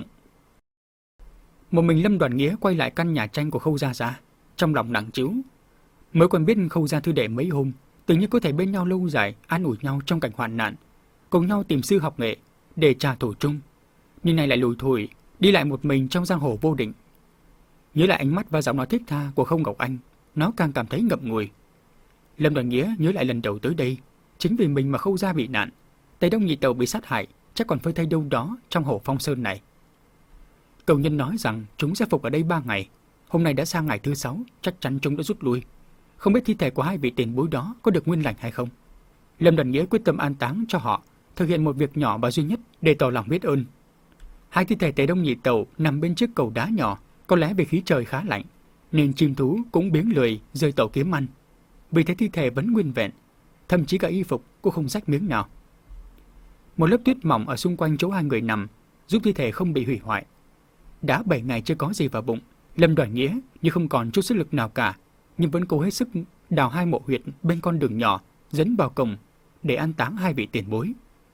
Một mình Lâm Đoàn Nghĩa quay lại căn nhà tranh của Khâu gia ra, trong lòng nặng trĩu. Mới quen biết Khâu gia thư đệ mấy hôm, tự nhiên có thể bên nhau lâu dài, an ủi nhau trong cảnh hoạn nạn, cùng nhau tìm sư học nghệ để trả thù chung. Nhưng này lại lủi thủi đi lại một mình trong giang hồ vô định. Nhớ lại ánh mắt và giọng nói thiết tha của Không Ngọc Anh, nó càng cảm thấy ngậm ngùi. Lâm Đoàn Nghĩa nhớ lại lần đầu tới đây, chính vì mình mà Khâu gia bị nạn, Tây Đông Nhị Tẩu bị sát hại, chắc còn phơi thay đâu đó trong hồ Phong Sơn này. Cầu nhân nói rằng chúng sẽ phục ở đây ba ngày, hôm nay đã sang ngày thứ sáu, chắc chắn chúng đã rút lui. Không biết thi thể của hai vị tiền bối đó có được nguyên lành hay không. Lâm Đoàn Nghĩa quyết tâm an táng cho họ, thực hiện một việc nhỏ và duy nhất để tỏ lòng biết ơn. Hai thi thể Tề Đông Nhị Tẩu nằm bên chiếc cầu đá nhỏ, có lẽ vì khí trời khá lạnh, nên chim thú cũng biếng lười rơi tẩu kiếm ăn. Vì thế thi thể vẫn nguyên vẹn, thậm chí cả y phục cũng không rách miếng nào. Một lớp tuyết mỏng ở xung quanh chỗ hai người nằm giúp thi thể không bị hủy hoại. Đã bảy ngày chưa có gì vào bụng, Lâm Đoàn Nghĩa như không còn chút sức lực nào cả, nhưng vẫn cố hết sức đào hai mộ huyệt bên con đường nhỏ dẫn vào cổng để an táng hai vị tiền bối.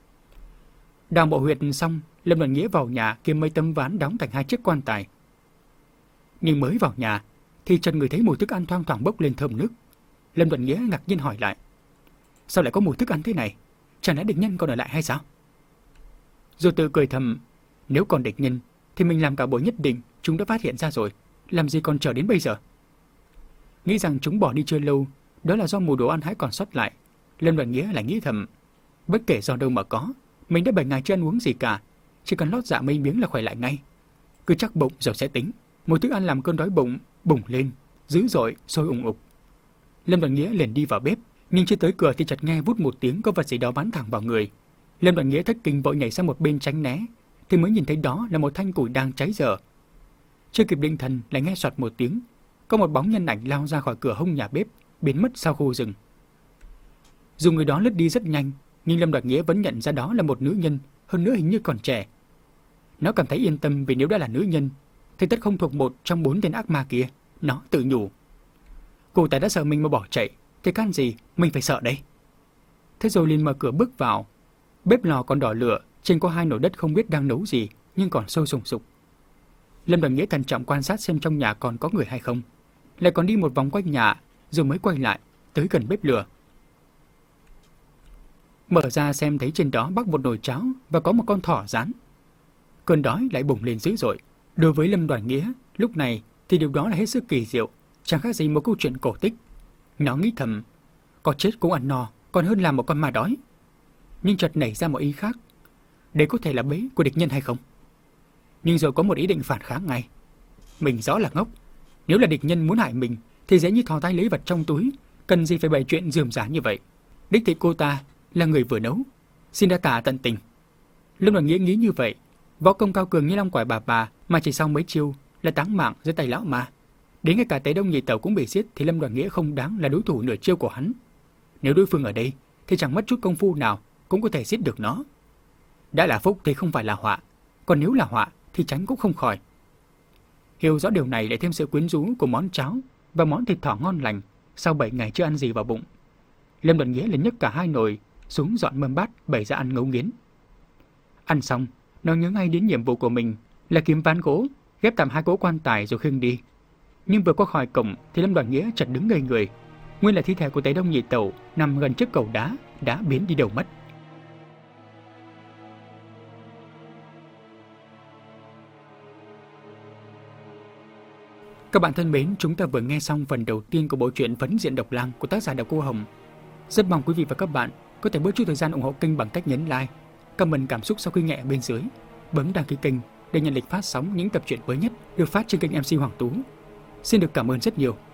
Đào mộ huyệt xong, Lâm Đoàn Nghĩa vào nhà kiếm mấy tấm ván đóng thành hai chiếc quan tài. Nhưng mới vào nhà thì chợt người thấy mùi thức ăn thoang thoảng bốc lên thơm nức. Lâm Đoàn Nghĩa ngạc nhiên hỏi lại: Sao lại có mùi thức ăn thế này? Chẳng lẽ địch nhân còn ở lại hay sao? Rồi tự cười thầm: Nếu còn địch nhân thì mình làm cả buổi nhất định chúng đã phát hiện ra rồi, làm gì còn chờ đến bây giờ? Nghĩ rằng chúng bỏ đi chưa lâu, đó là do mùi đồ ăn hãy còn sót lại. Lâm Đoàn Nghĩa lại nghĩ thầm: Bất kể do đâu mà có, mình đã bảy ngày chưa ăn uống gì cả, chỉ cần lót dạ mấy miếng là khỏe lại ngay. Cứ chắc bụng rồi sẽ tính. Mùi thức ăn làm cơn đói bụng bùng lên, dữ dội sôi ùng ục. Lâm Đoàn Nghĩa liền đi vào bếp, nhưng chưa tới cửa thì chợt nghe vút một tiếng có vật gì đó bắn thẳng vào người. Lâm Đoàn Nghĩa thất kinh vội nhảy sang một bên tránh né, thì mới nhìn thấy đó là một thanh củi đang cháy dở. Chưa kịp định thần lại nghe soạt một tiếng, có một bóng nhân ảnh lao ra khỏi cửa hông nhà bếp, biến mất sau khu rừng. Dù người đó lướt đi rất nhanh, nhưng Lâm Đoàn Nghĩa vẫn nhận ra đó là một nữ nhân, hơn nữa hình như còn trẻ. Nó cảm thấy yên tâm vì nếu đã là nữ nhân thì tất không thuộc một trong bốn tên ác ma kia. Nó tự nhủ: Cô ta đã sợ mình mà bỏ chạy, thì can gì mình phải sợ đây. Thế rồi liền mở cửa bước vào. Bếp lò còn đỏ lửa, trên có hai nồi đất không biết đang nấu gì, nhưng còn sôi sùng sục. Lâm Đoàn Nghĩa thận trọng quan sát xem trong nhà còn có người hay không, lại còn đi một vòng quanh nhà, rồi mới quay lại tới gần bếp lửa. Mở ra xem thấy trên đó bắc một nồi cháo và có một con thỏ rán. Cơn đói lại bùng lên dữ dội. Đối với Lâm Đoàn Nghĩa, lúc này thì điều đó là hết sức kỳ diệu, chẳng khác gì một câu chuyện cổ tích. Nó nghĩ thầm: Có chết cũng ăn no, còn hơn làm một con ma đói. Nhưng chợt nảy ra một ý khác: Đây có thể là bẫy của địch nhân hay không? nhưng rồi có một ý định phản kháng ngay. Mình rõ là ngốc. Nếu là địch nhân muốn hại mình thì dễ như thò tay lấy vật trong túi, cần gì phải bày chuyện rườm rà như vậy. Đích thị cô ta là người vừa nấu, xin đa tạ tận tình. Lâm Đoàn Nghĩa nghĩ như vậy, võ công cao cường như long quải bà bà mà chỉ sau mấy chiêu là táng mạng dưới tay lão ma. Đến ngay cả Tế Đông Nhị Tẩu cũng bị giết thì Lâm Đoàn Nghĩa không đáng là đối thủ nửa chiêu của hắn. Nếu đối phương ở đây thì chẳng mất chút công phu nào cũng có thể giết được nó. Đã là phúc thì không phải là họa, còn nếu là họa thì tránh cũng không khỏi. Hiểu rõ điều này lại thêm sự quyến rũ của món cháo và món thịt thỏ ngon lành sau bảy ngày chưa ăn gì vào bụng. Lâm Đoàn Nghĩa liền nhấc cả hai nồi xuống dọn mâm bát bày ra ăn ngấu nghiến. Ăn xong, nó nhớ ngay đến nhiệm vụ của mình là kiếm ván gỗ, ghép tạm hai cỗ quan tài rồi khiêng đi. Nhưng vừa qua khỏi cổng thì Lâm Đoàn Nghĩa chợt đứng ngây người. Nguyên là thi thể của Tế Đông Nhị Tẩu nằm gần trước cầu đá đã biến đi đâu mất. Các bạn thân mến, chúng ta vừa nghe xong phần đầu tiên của bộ truyện Vấn Diện Độc Lang của tác giả Độc Cô Hồng. Rất mong quý vị và các bạn có thể bớt chút thời gian ủng hộ kênh bằng cách nhấn like, comment cảm xúc sau khi nghe ở bên dưới, bấm đăng ký kênh để nhận lịch phát sóng những tập truyện mới nhất được phát trên kênh em xê Hoàng Tú. Xin được cảm ơn rất nhiều.